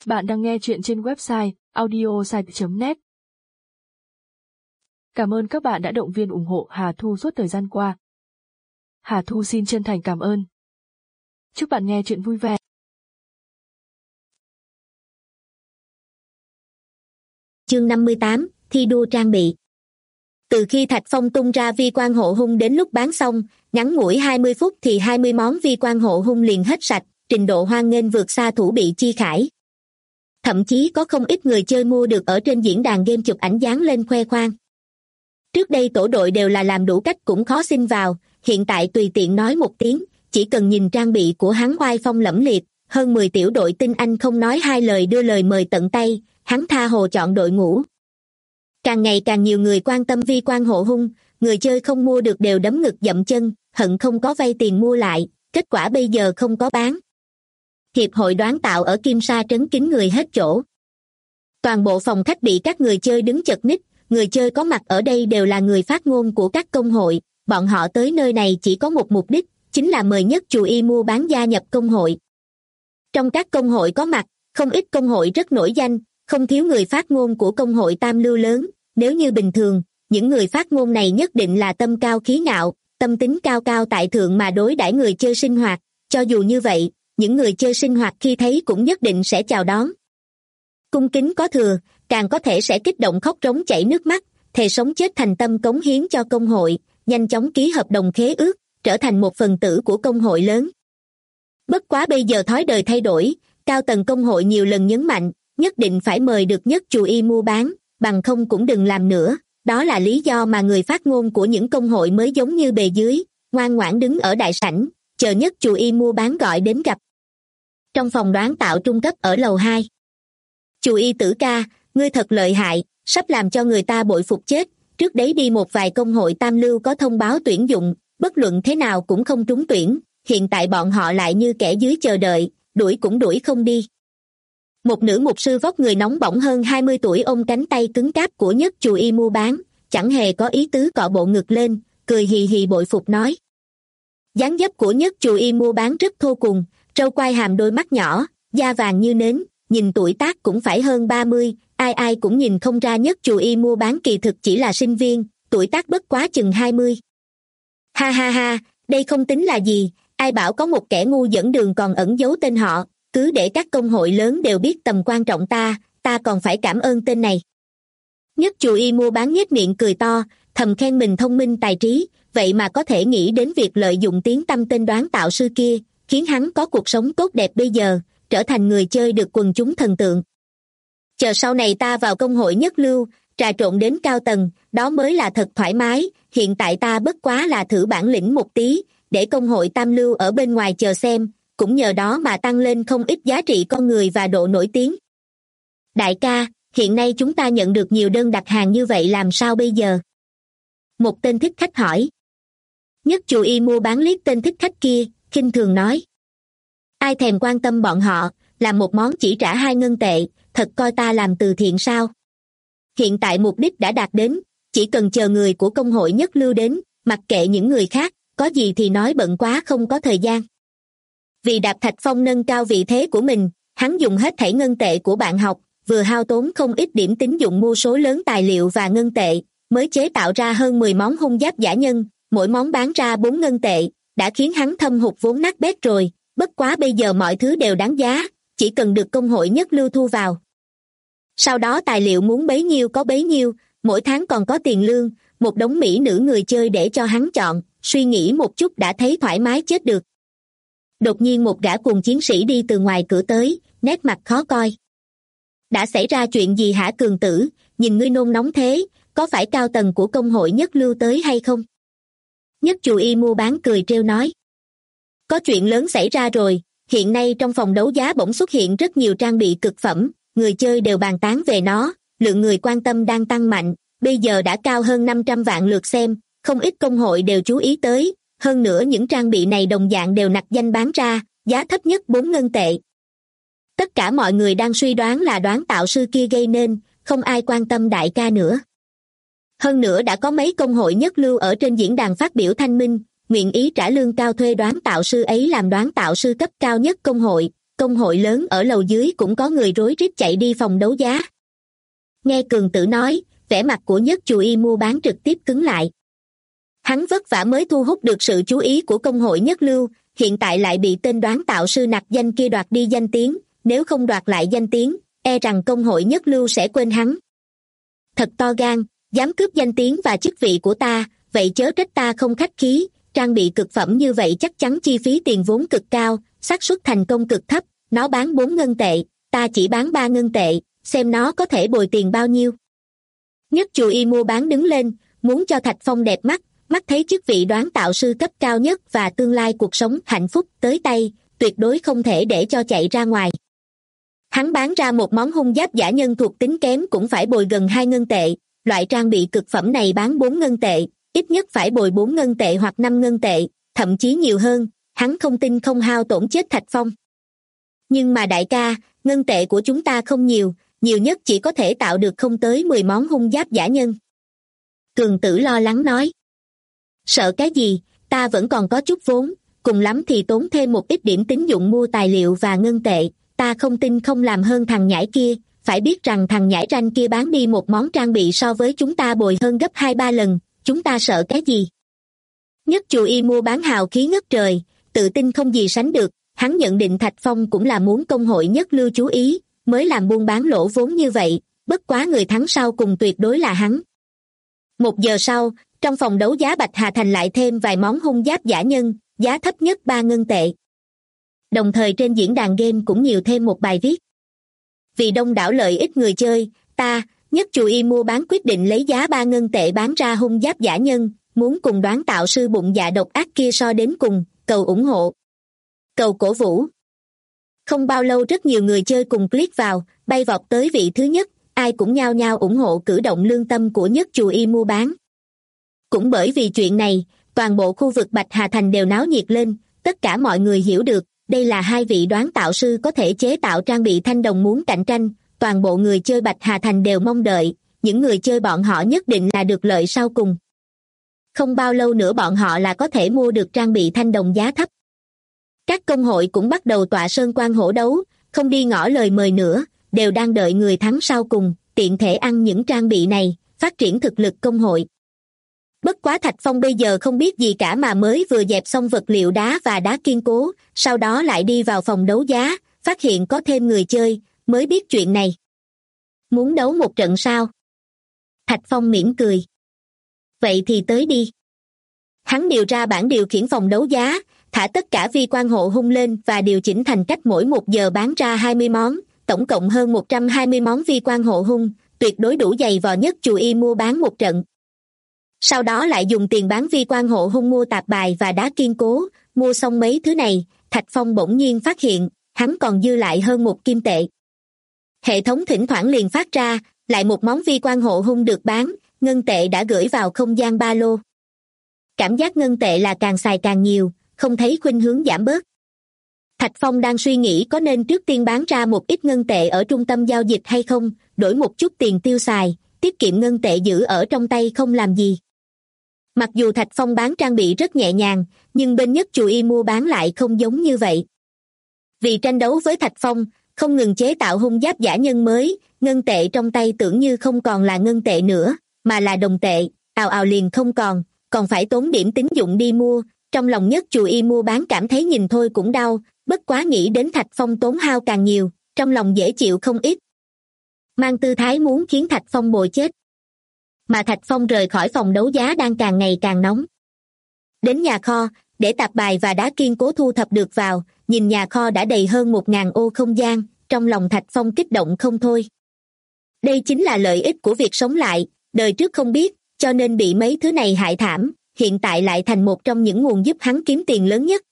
Bạn đang nghe chuyện trên website audiosite.net. Cảm ơn các bạn đã động viên ủng hộ Hà Thu suốt thời gian qua. Hà Thu xin chân thành cảm ơn. Chúc bạn nghe chuyện vui vẻ. Chương 58, thi đua trang bị. Từ khi Thạch Phong tung ra vi quan hộ hung đến lúc bán xong, ngắn ngủi 20 phút thì 20 món vi quan hộ hung liền hết sạch, trình độ hoan nghênh vượt xa thủ bị chi khải. Thậm chí có không ít người chơi mua được ở trên diễn đàn game chụp ảnh dán lên khoe khoang. Trước đây tổ đội đều là làm đủ cách cũng khó xin vào, hiện tại tùy tiện nói một tiếng, chỉ cần nhìn trang bị của hắn oai phong lẫm liệt, hơn 10 tiểu đội tinh anh không nói hai lời đưa lời mời tận tay, hắn tha hồ chọn đội ngũ. Càng ngày càng nhiều người quan tâm vi quan hộ hung, người chơi không mua được đều đấm ngực dậm chân, hận không có vay tiền mua lại, kết quả bây giờ không có bán. Hiệp hội đoán tạo ở Kim Sa trấn kín người hết chỗ. Toàn bộ phòng khách bị các người chơi đứng chật ních, người chơi có mặt ở đây đều là người phát ngôn của các công hội, bọn họ tới nơi này chỉ có một mục đích, chính là mời nhất chù y mua bán gia nhập công hội. Trong các công hội có mặt, không ít công hội rất nổi danh, không thiếu người phát ngôn của công hội tam lưu lớn, nếu như bình thường, những người phát ngôn này nhất định là tâm cao khí ngạo, tâm tính cao cao tại thượng mà đối đãi người chơi sinh hoạt, cho dù như vậy, những người chơi sinh hoạt khi thấy cũng nhất định sẽ chào đón. Cung kính có thừa, càng có thể sẽ kích động khóc rống chảy nước mắt, thề sống chết thành tâm cống hiến cho công hội, nhanh chóng ký hợp đồng khế ước, trở thành một phần tử của công hội lớn. Bất quá bây giờ thói đời thay đổi, cao tầng công hội nhiều lần nhấn mạnh, nhất định phải mời được nhất chù y mua bán, bằng không cũng đừng làm nữa, đó là lý do mà người phát ngôn của những công hội mới giống như bề dưới, ngoan ngoãn đứng ở đại sảnh, chờ nhất chù y mua bán gọi đến gặp. Trong phòng đoán tạo trung cấp ở lầu 2. Chù y Tử ca, ngươi thật lợi hại, sắp làm cho người ta bội phục chết, trước đấy đi một vài công hội tam lưu có thông báo tuyển dụng, bất luận thế nào cũng không trúng tuyển, hiện tại bọn họ lại như kẻ dưới chờ đợi, đuổi cũng đuổi không đi. Một nữ mục sư vóc người nóng bỏng hơn 20 tuổi ôm cánh tay cứng cáp của nhất chù y mua bán, chẳng hề có ý tứ cọ bộ ngực lên, cười hì hì bội phục nói. Dáng dấp của nhất chù y mua bán rất thô cùng, trâu quai hàm đôi mắt nhỏ, da vàng như nến, nhìn tuổi tác cũng phải hơn 30, ai ai cũng nhìn không ra nhất chù y mua bán kỳ thực chỉ là sinh viên, tuổi tác bất quá chừng 20. Ha ha ha, đây không tính là gì, ai bảo có một kẻ ngu dẫn đường còn ẩn giấu tên họ, cứ để các công hội lớn đều biết tầm quan trọng ta còn phải cảm ơn tên này. Nhất chù y mua bán nhếch miệng cười to, thầm khen mình thông minh tài trí, vậy mà có thể nghĩ đến việc lợi dụng tiếng tăm tên đoán tạo sư kia, khiến hắn có cuộc sống tốt đẹp bây giờ, trở thành người chơi được quần chúng thần tượng. Chờ sau này ta vào công hội nhất lưu, trà trộn đến cao tầng, đó mới là thật thoải mái, hiện tại ta bất quá là thử bản lĩnh một tí, để công hội tam lưu ở bên ngoài chờ xem, cũng nhờ đó mà tăng lên không ít giá trị con người và độ nổi tiếng. Đại ca, hiện nay chúng ta nhận được nhiều đơn đặt hàng như vậy làm sao bây giờ? Một tên thích khách hỏi. Nhất chù y mua bán liếc tên thích khách kia, khinh thường nói. Ai thèm quan tâm bọn họ, làm một món chỉ trả 2 ngân tệ, thật coi ta làm từ thiện sao? Hiện tại mục đích đã đạt đến, chỉ cần chờ người của công hội nhất lưu đến, mặc kệ những người khác, có gì thì nói bận quá không có thời gian. Vì Đạp Thạch Phong nâng cao vị thế của mình, hắn dùng hết thảy ngân tệ của bạn học, vừa hao tốn không ít điểm tín dụng mua số lớn tài liệu và ngân tệ, mới chế tạo ra hơn 10 món hung giáp giả nhân, mỗi món bán ra 4 ngân tệ, đã khiến hắn thâm hụt vốn nát bét rồi, bất quá bây giờ mọi thứ đều đáng giá, chỉ cần được công hội nhất lưu thu vào. Sau đó tài liệu muốn bấy nhiêu có bấy nhiêu, mỗi tháng còn có tiền lương, một đống mỹ nữ người chơi để cho hắn chọn, suy nghĩ một chút đã thấy thoải mái chết được. Đột nhiên một gã cuồng chiến sĩ đi từ ngoài cửa tới, nét mặt khó coi. Đã xảy ra chuyện gì hả cường tử, nhìn ngươi nôn nóng thế, có phải cao tầng của công hội nhất lưu tới hay không? Nhất chù y mua bán cười trêu nói. Có chuyện lớn xảy ra rồi, hiện nay trong phòng đấu giá bỗng xuất hiện rất nhiều trang bị cực phẩm, người chơi đều bàn tán về nó, lượng người quan tâm đang tăng mạnh, bây giờ đã cao hơn 500 vạn lượt xem, không ít công hội đều chú ý tới, hơn nữa những trang bị này đồng dạng đều nặc danh bán ra, giá thấp nhất 4 ngân tệ. Tất cả mọi người đang suy đoán là đoán tạo sư kia gây nên, không ai quan tâm đại ca nữa. Hơn nữa đã có mấy công hội nhất lưu ở trên diễn đàn phát biểu thanh minh, nguyện ý trả lương cao thuê đoán tạo sư ấy làm đoán tạo sư cấp cao nhất công hội, công hội lớn ở lầu dưới cũng có người rối rít chạy đi phòng đấu giá. Nghe Cường Tử nói, vẻ mặt của Nhất Chù Y mua bán trực tiếp cứng lại. Hắn vất vả mới thu hút được sự chú ý của công hội Nhất Lưu, hiện tại lại bị tên đoán tạo sư nặc danh kia đoạt đi danh tiếng, nếu không đoạt lại danh tiếng, e rằng công hội Nhất Lưu sẽ quên hắn. Thật to gan, dám cướp danh tiếng và chức vị của ta, vậy chớ trách ta không khách khí, trang bị cực phẩm như vậy chắc chắn chi phí tiền vốn cực cao, xác suất thành công cực thấp, nó bán 4 ngân tệ, ta chỉ bán 3 ngân tệ, xem nó có thể bồi tiền bao nhiêu. Nhất Chù Y mua bán đứng lên, muốn cho Thạch Phong đẹp mắt, mắt thấy chức vị đoán tạo sư cấp cao nhất và tương lai cuộc sống hạnh phúc tới tay, tuyệt đối không thể để cho chạy ra ngoài. Hắn bán ra một món hung giáp giả nhân thuộc tính kém cũng phải bồi gần 2 ngân tệ, loại trang bị cực phẩm này bán 4 ngân tệ, ít nhất phải bồi 4 ngân tệ hoặc 5 ngân tệ, thậm chí nhiều hơn, hắn không tin không hao tổn chết Thạch Phong. Nhưng mà đại ca, ngân tệ của chúng ta không nhiều, nhiều nhất chỉ có thể tạo được không tới 10 món hung giáp giả nhân. Cường Tử lo lắng nói. Sợ cái gì, ta vẫn còn có chút vốn, cùng lắm thì tốn thêm một ít điểm tín dụng mua tài liệu và ngân tệ, ta không tin không làm hơn thằng nhãi kia, phải biết rằng thằng nhãi ranh kia bán đi một món trang bị so với chúng ta bồi hơn gấp 2-3 lần, chúng ta sợ cái gì? Nhất Chù Y mua bán hào khí ngất trời, tự tin không gì sánh được, hắn nhận định Thạch Phong cũng là muốn công hội Nhất Lưu chú ý, mới làm buôn bán lỗ vốn như vậy, bất quá người thắng sau cùng tuyệt đối là hắn. 1 giờ sau, trong phòng đấu giá Bạch Hà Thành lại thêm vài món hung giáp giả nhân, giá thấp nhất 3 ngân tệ. Đồng thời trên diễn đàn game cũng nhiều thêm một bài viết. Vì đông đảo lợi ích người chơi, ta, Nhất Chù Y mua bán quyết định lấy giá 3 ngân tệ bán ra hung giáp giả nhân, muốn cùng đoán tạo sư bụng dạ độc ác kia so đến cùng, cầu ủng hộ. Cầu cổ vũ. Không bao lâu rất nhiều người chơi cùng click vào, bay vọt tới vị thứ nhất, ai cũng nhao nhao ủng hộ cử động lương tâm của Nhất Chù Y mua bán. Cũng bởi vì chuyện này, toàn bộ khu vực Bạch Hà Thành đều náo nhiệt lên, tất cả mọi người hiểu được, đây là 2 vị đoán tạo sư có thể chế tạo trang bị thanh đồng muốn cạnh tranh, toàn bộ người chơi Bạch Hà Thành đều mong đợi, những người chơi bọn họ nhất định là được lợi sau cùng. Không bao lâu nữa bọn họ là có thể mua được trang bị thanh đồng giá thấp. Các công hội cũng bắt đầu tọa sơn quan hổ đấu, không đi ngỏ lời mời nữa, đều đang đợi người thắng sau cùng, tiện thể ăn những trang bị này, phát triển thực lực công hội. Bất quá Thạch Phong bây giờ không biết gì cả mà mới vừa dẹp xong vật liệu đá và đá kiên cố, sau đó lại đi vào phòng đấu giá, phát hiện có thêm người chơi, mới biết chuyện này. Muốn đấu một trận sao? Thạch Phong mỉm cười. Vậy thì tới đi. Hắn điều ra bản điều khiển phòng đấu giá, thả tất cả vi quan hộ hung lên và điều chỉnh thành cách mỗi 1 giờ bán ra 20 món, tổng cộng hơn 120 món vi quan hộ hung, tuyệt đối đủ giày vò Nhất Chù Y mua bán một trận. Sau đó lại dùng tiền bán vi quan hộ hung mua tạp bài và đá kiên cố, mua xong mấy thứ này, Thạch Phong bỗng nhiên phát hiện, hắn còn dư lại hơn 1 kim tệ. Hệ thống thỉnh thoảng liền phát ra, lại một món vi quan hộ hung được bán, ngân tệ đã gửi vào không gian ba lô. Cảm giác ngân tệ là càng xài càng nhiều, không thấy khuynh hướng giảm bớt. Thạch Phong đang suy nghĩ có nên trước tiên bán ra một ít ngân tệ ở trung tâm giao dịch hay không, đổi một chút tiền tiêu xài, tiết kiệm ngân tệ giữ ở trong tay không làm gì. Mặc dù Thạch Phong bán trang bị rất nhẹ nhàng, nhưng bên Nhất Chù Y mua bán lại không giống như vậy. Vì tranh đấu với Thạch Phong, không ngừng chế tạo hung giáp giả nhân mới, ngân tệ trong tay tưởng như không còn là ngân tệ nữa, mà là đồng tệ, ào ào liền không còn phải tốn điểm tín dụng đi mua, trong lòng Nhất Chù Y mua bán cảm thấy nhìn thôi cũng đau, bất quá nghĩ đến Thạch Phong tốn hao càng nhiều, trong lòng dễ chịu không ít. Mang tư thái muốn khiến Thạch Phong bồi chết. Mà Thạch Phong rời khỏi phòng đấu giá đang càng ngày càng nóng. Đến nhà kho, để tạp bài và đá kiên cố thu thập được vào, nhìn nhà kho đã đầy hơn 1.000 ô không gian, trong lòng Thạch Phong kích động không thôi. Đây chính là lợi ích của việc sống lại, đời trước không biết, cho nên bị mấy thứ này hại thảm, hiện tại lại thành một trong những nguồn giúp hắn kiếm tiền lớn nhất.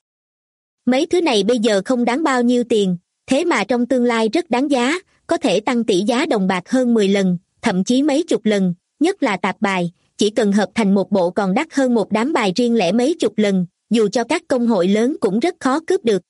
Mấy thứ này bây giờ không đáng bao nhiêu tiền, thế mà trong tương lai rất đáng giá, có thể tăng tỷ giá đồng bạc hơn 10 lần, thậm chí mấy chục lần, nhất là tạp bài, chỉ cần hợp thành một bộ còn đắt hơn một đám bài riêng lẻ mấy chục lần, dù cho các công hội lớn cũng rất khó cướp được.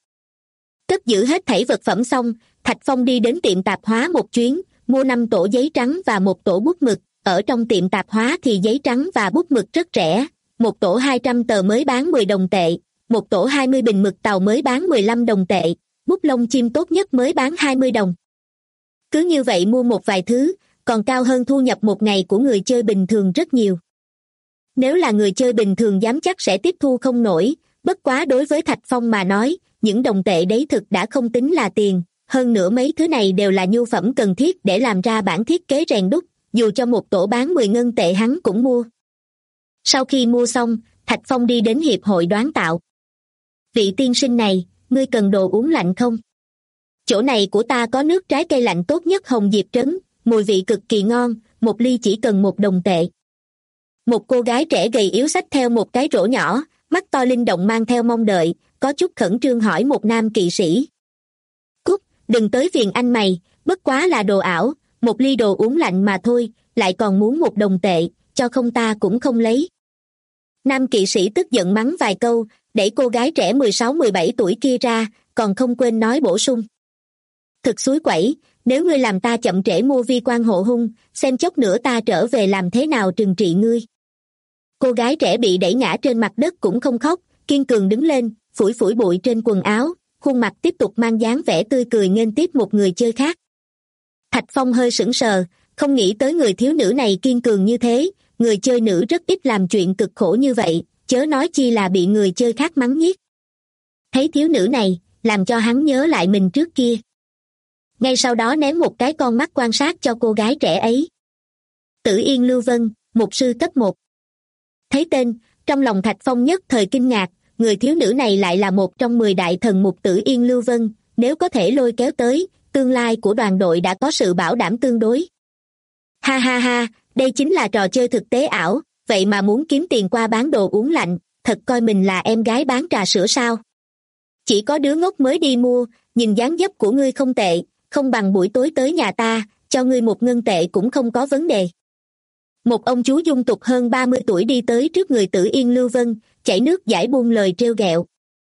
Cất giữ hết thảy vật phẩm xong, Thạch Phong đi đến tiệm tạp hóa một chuyến, mua 5 tổ giấy trắng và một tổ bút mực, ở trong tiệm tạp hóa thì giấy trắng và bút mực rất rẻ, một tổ 200 tờ mới bán 10 đồng tệ, một tổ 20 bình mực tàu mới bán 15 đồng tệ, bút lông chim tốt nhất mới bán 20 đồng. Cứ như vậy mua một vài thứ, còn cao hơn thu nhập một ngày của người chơi bình thường rất nhiều. Nếu là người chơi bình thường dám chắc sẽ tiếp thu không nổi, bất quá đối với Thạch Phong mà nói, những đồng tệ đấy thực đã không tính là tiền, hơn nữa mấy thứ này đều là nhu phẩm cần thiết để làm ra bản thiết kế rèn đúc, dù cho một tổ bán 10 ngân tệ hắn cũng mua. Sau khi mua xong, Thạch Phong đi đến hiệp hội đoán tạo. Vị tiên sinh này, ngươi cần đồ uống lạnh không? Chỗ này của ta có nước trái cây lạnh tốt nhất Hồng Diệp Trấn, mùi vị cực kỳ ngon, một ly chỉ cần 1 đồng tệ. Một cô gái trẻ gầy yếu xách theo một cái rổ nhỏ, mắt to linh động mang theo mong đợi, có chút khẩn trương hỏi một nam kỵ sĩ. Cút, đừng tới phiền anh mày, bất quá là đồ ảo, một ly đồ uống lạnh mà thôi, lại còn muốn 1 đồng tệ, cho không ta cũng không lấy. Nam kỵ sĩ tức giận mắng vài câu, đẩy cô gái trẻ 16-17 tuổi kia ra, còn không quên nói bổ sung. Thực xúi quẩy, nếu ngươi làm ta chậm trễ mua vi quan hộ hung, xem chốc nữa ta trở về làm thế nào trừng trị ngươi. Cô gái trẻ bị đẩy ngã trên mặt đất cũng không khóc, kiên cường đứng lên, phủi phủi bụi trên quần áo, khuôn mặt tiếp tục mang dáng vẻ tươi cười nghênh tiếp một người chơi khác. Thạch Phong hơi sững sờ, không nghĩ tới người thiếu nữ này kiên cường như thế, người chơi nữ rất ít làm chuyện cực khổ như vậy, chớ nói chi là bị người chơi khác mắng nhiếc. Thấy thiếu nữ này, làm cho hắn nhớ lại mình trước kia. Ngay sau đó ném một cái con mắt quan sát cho cô gái trẻ ấy. Tử Yên Lưu Vân, mục sư cấp 1. Thấy tên, trong lòng Thạch Phong nhất thời kinh ngạc, người thiếu nữ này lại là một trong 10 đại thần mục Tử Yên Lưu Vân, nếu có thể lôi kéo tới, tương lai của đoàn đội đã có sự bảo đảm tương đối. Ha ha ha, đây chính là trò chơi thực tế ảo, vậy mà muốn kiếm tiền qua bán đồ uống lạnh, thật coi mình là em gái bán trà sữa sao? Chỉ có đứa ngốc mới đi mua, nhìn dáng dấp của ngươi không tệ, không bằng buổi tối tới nhà ta, cho ngươi 1 ngân tệ cũng không có vấn đề. Một ông chú dung tục hơn 30 tuổi đi tới trước người Tử Yên Lưu Vân, chảy nước dãi buông lời trêu ghẹo.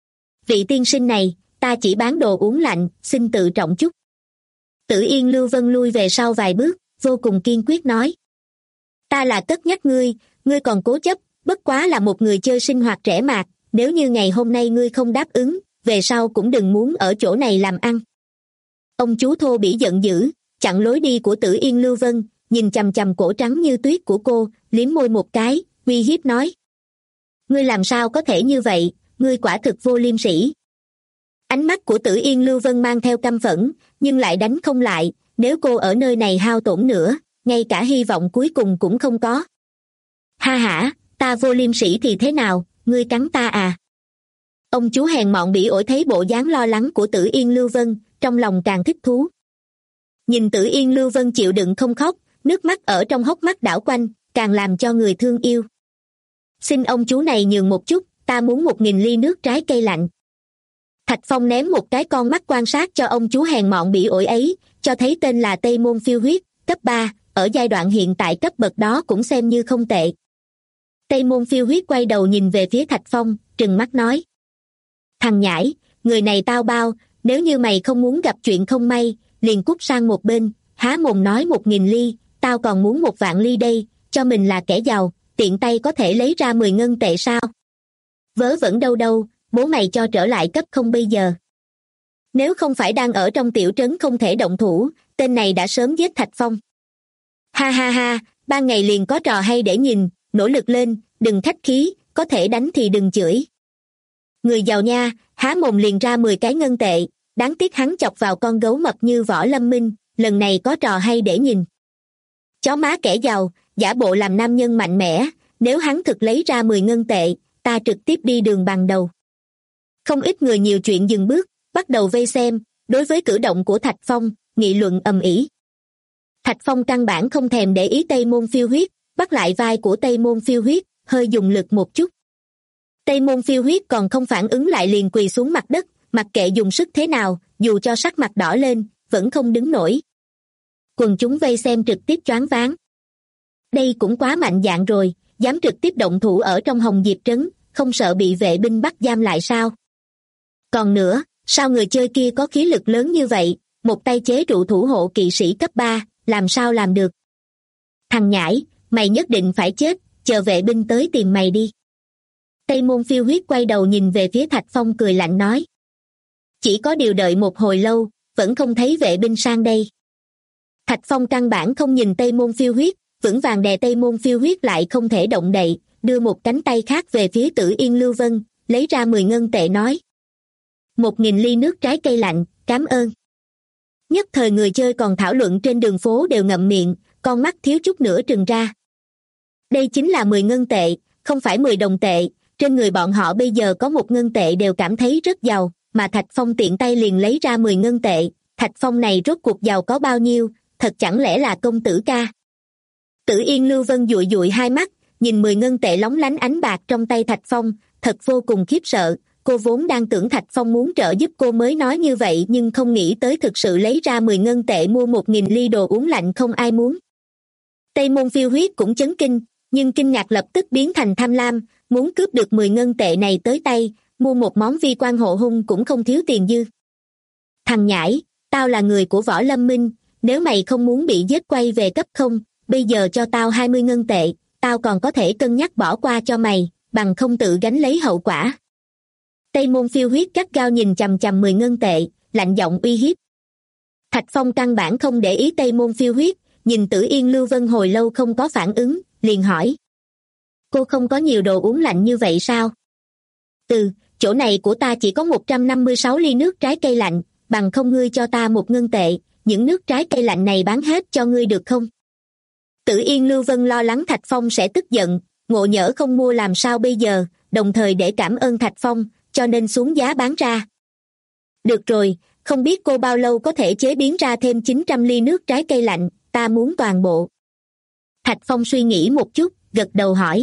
Vị tiên sinh này, ta chỉ bán đồ uống lạnh, xin tự trọng chút. Tử Yên Lưu Vân lui về sau vài bước, vô cùng kiên quyết nói. Ta là cất nhắc ngươi, ngươi còn cố chấp, bất quá là một người chơi sinh hoạt trẻ mạt, nếu như ngày hôm nay ngươi không đáp ứng, về sau cũng đừng muốn ở chỗ này làm ăn. Ông chú thô bỉ giận dữ, chặn lối đi của Tử Yên Lưu Vân, nhìn chằm chằm cổ trắng như tuyết của cô, liếm môi một cái, uy hiếp nói. Ngươi làm sao có thể như vậy, ngươi quả thực vô liêm sỉ. Ánh mắt của Tử Yên Lưu Vân mang theo căm phẫn, nhưng lại đánh không lại, nếu cô ở nơi này hao tổn nữa, ngay cả hy vọng cuối cùng cũng không có. Ha hả, ta vô liêm sỉ thì thế nào, ngươi cắn ta à? Ông chú hèn mọn bỉ ổi thấy bộ dáng lo lắng của Tử Yên Lưu Vân, trong lòng càng thích thú. Nhìn Tử Yên Lưu Vân chịu đựng không khóc, nước mắt ở trong hốc mắt đảo quanh, càng làm cho người thương yêu. Xin ông chú này nhường một chút, ta muốn 1000 ly nước trái cây lạnh. Thạch Phong ném một cái con mắt quan sát cho ông chú hèn mọn bỉ ổi ấy, cho thấy tên là Tây Môn Phiêu Huyết, cấp 3, ở giai đoạn hiện tại cấp bậc đó cũng xem như không tệ. Tây Môn Phiêu Huyết quay đầu nhìn về phía Thạch Phong, trừng mắt nói. Thằng nhãi, người này tao bao, nếu như mày không muốn gặp chuyện không may, liền cút sang một bên, há mồm nói 1000 ly, tao còn muốn 1.000.000 ly đây, cho mình là kẻ giàu, tiện tay có thể lấy ra 10 ngân tệ sao? Vớ vẩn đâu đâu, bố mày cho trở lại cấp không bây giờ. Nếu không phải đang ở trong tiểu trấn không thể động thủ, tên này đã sớm giết Thạch Phong. Ha ha ha, ban ngày liền có trò hay để nhìn, nỗ lực lên, đừng khách khí, có thể đánh thì đừng chửi. Người giàu nha, há mồm liền ra 10 cái ngân tệ, đáng tiếc hắn chọc vào con gấu mập như Võ Lâm Minh, lần này có trò hay để nhìn. Chó má kẻ giàu, giả bộ làm nam nhân mạnh mẽ, nếu hắn thực lấy ra 10 ngân tệ, ta trực tiếp đi đường bằng đầu. Không ít người nhiều chuyện dừng bước, bắt đầu vây xem, đối với cử động của Thạch Phong, nghị luận ầm ĩ. Thạch Phong căn bản không thèm để ý Tây Môn Phiêu Huyết, bắt lại vai của Tây Môn Phiêu Huyết, hơi dùng lực một chút. Tây Môn Phiêu Huyết còn không phản ứng lại liền quỳ xuống mặt đất, mặc kệ dùng sức thế nào, dù cho sắc mặt đỏ lên, vẫn không đứng nổi. Quần chúng vây xem trực tiếp choáng váng. Đây cũng quá mạnh dạn rồi, dám trực tiếp động thủ ở trong Hồng Diệp Trấn, không sợ bị vệ binh bắt giam lại sao? Còn nữa, sao người chơi kia có khí lực lớn như vậy, một tay chế trụ thủ hộ kỵ sĩ cấp 3, làm sao làm được? Thằng nhãi, mày nhất định phải chết, chờ vệ binh tới tìm mày đi. Tây Môn Phiêu Huyết quay đầu nhìn về phía Thạch Phong cười lạnh nói. Chỉ có điều đợi một hồi lâu, vẫn không thấy vệ binh sang đây. Thạch Phong căn bản không nhìn Tây Môn Phiêu Huyết, vững vàng đè Tây Môn Phiêu Huyết lại không thể động đậy, đưa một cánh tay khác về phía Tử Yên Lưu Vân, lấy ra 10 ngân tệ nói. 1.000 ly nước trái cây lạnh, cảm ơn. Nhất thời người chơi còn thảo luận trên đường phố đều ngậm miệng, con mắt thiếu chút nữa trừng ra. Đây chính là 10 ngân tệ, không phải 10 đồng tệ, trên người bọn họ bây giờ có 1 ngân tệ đều cảm thấy rất giàu, mà Thạch Phong tiện tay liền lấy ra 10 ngân tệ, Thạch Phong này rốt cuộc giàu có bao nhiêu, thật chẳng lẽ là công tử ca. Tử Yên Lưu Vân dụi dụi hai mắt, nhìn 10 ngân tệ lóng lánh ánh bạc trong tay Thạch Phong, thật vô cùng khiếp sợ, cô vốn đang tưởng Thạch Phong muốn trợ giúp cô mới nói như vậy nhưng không nghĩ tới thực sự lấy ra 10 ngân tệ mua 1.000 ly đồ uống lạnh không ai muốn. Tây Môn Phiêu Huyết cũng chấn kinh, nhưng kinh ngạc lập tức biến thành tham lam, muốn cướp được 10 ngân tệ này tới tay, mua một món vi quan hộ hung cũng không thiếu tiền dư. Thằng nhãi, tao là người của Võ Lâm Minh, nếu mày không muốn bị giết quay về cấp không, bây giờ cho tao 20 ngân tệ, tao còn có thể cân nhắc bỏ qua cho mày, bằng không tự gánh lấy hậu quả. Tây Môn Phiêu Huyết gắt gao nhìn chằm chằm 10 ngân tệ, lạnh giọng uy hiếp. Thạch Phong căn bản không để ý Tây Môn Phiêu Huyết, nhìn Tử Yên Lưu Vân hồi lâu không có phản ứng, liền hỏi. Cô không có nhiều đồ uống lạnh như vậy sao? Chỗ này của ta chỉ có 156 ly nước trái cây lạnh, bằng không ngươi cho ta 1 ngân tệ, những nước trái cây lạnh này bán hết cho ngươi được không? Tử Yên Lưu Vân lo lắng Thạch Phong sẽ tức giận, ngộ nhỡ không mua làm sao bây giờ, đồng thời để cảm ơn Thạch Phong, cho nên xuống giá bán ra. Được rồi, không biết cô bao lâu có thể chế biến ra thêm 900 ly nước trái cây lạnh, ta muốn toàn bộ. Thạch Phong suy nghĩ một chút, gật đầu hỏi.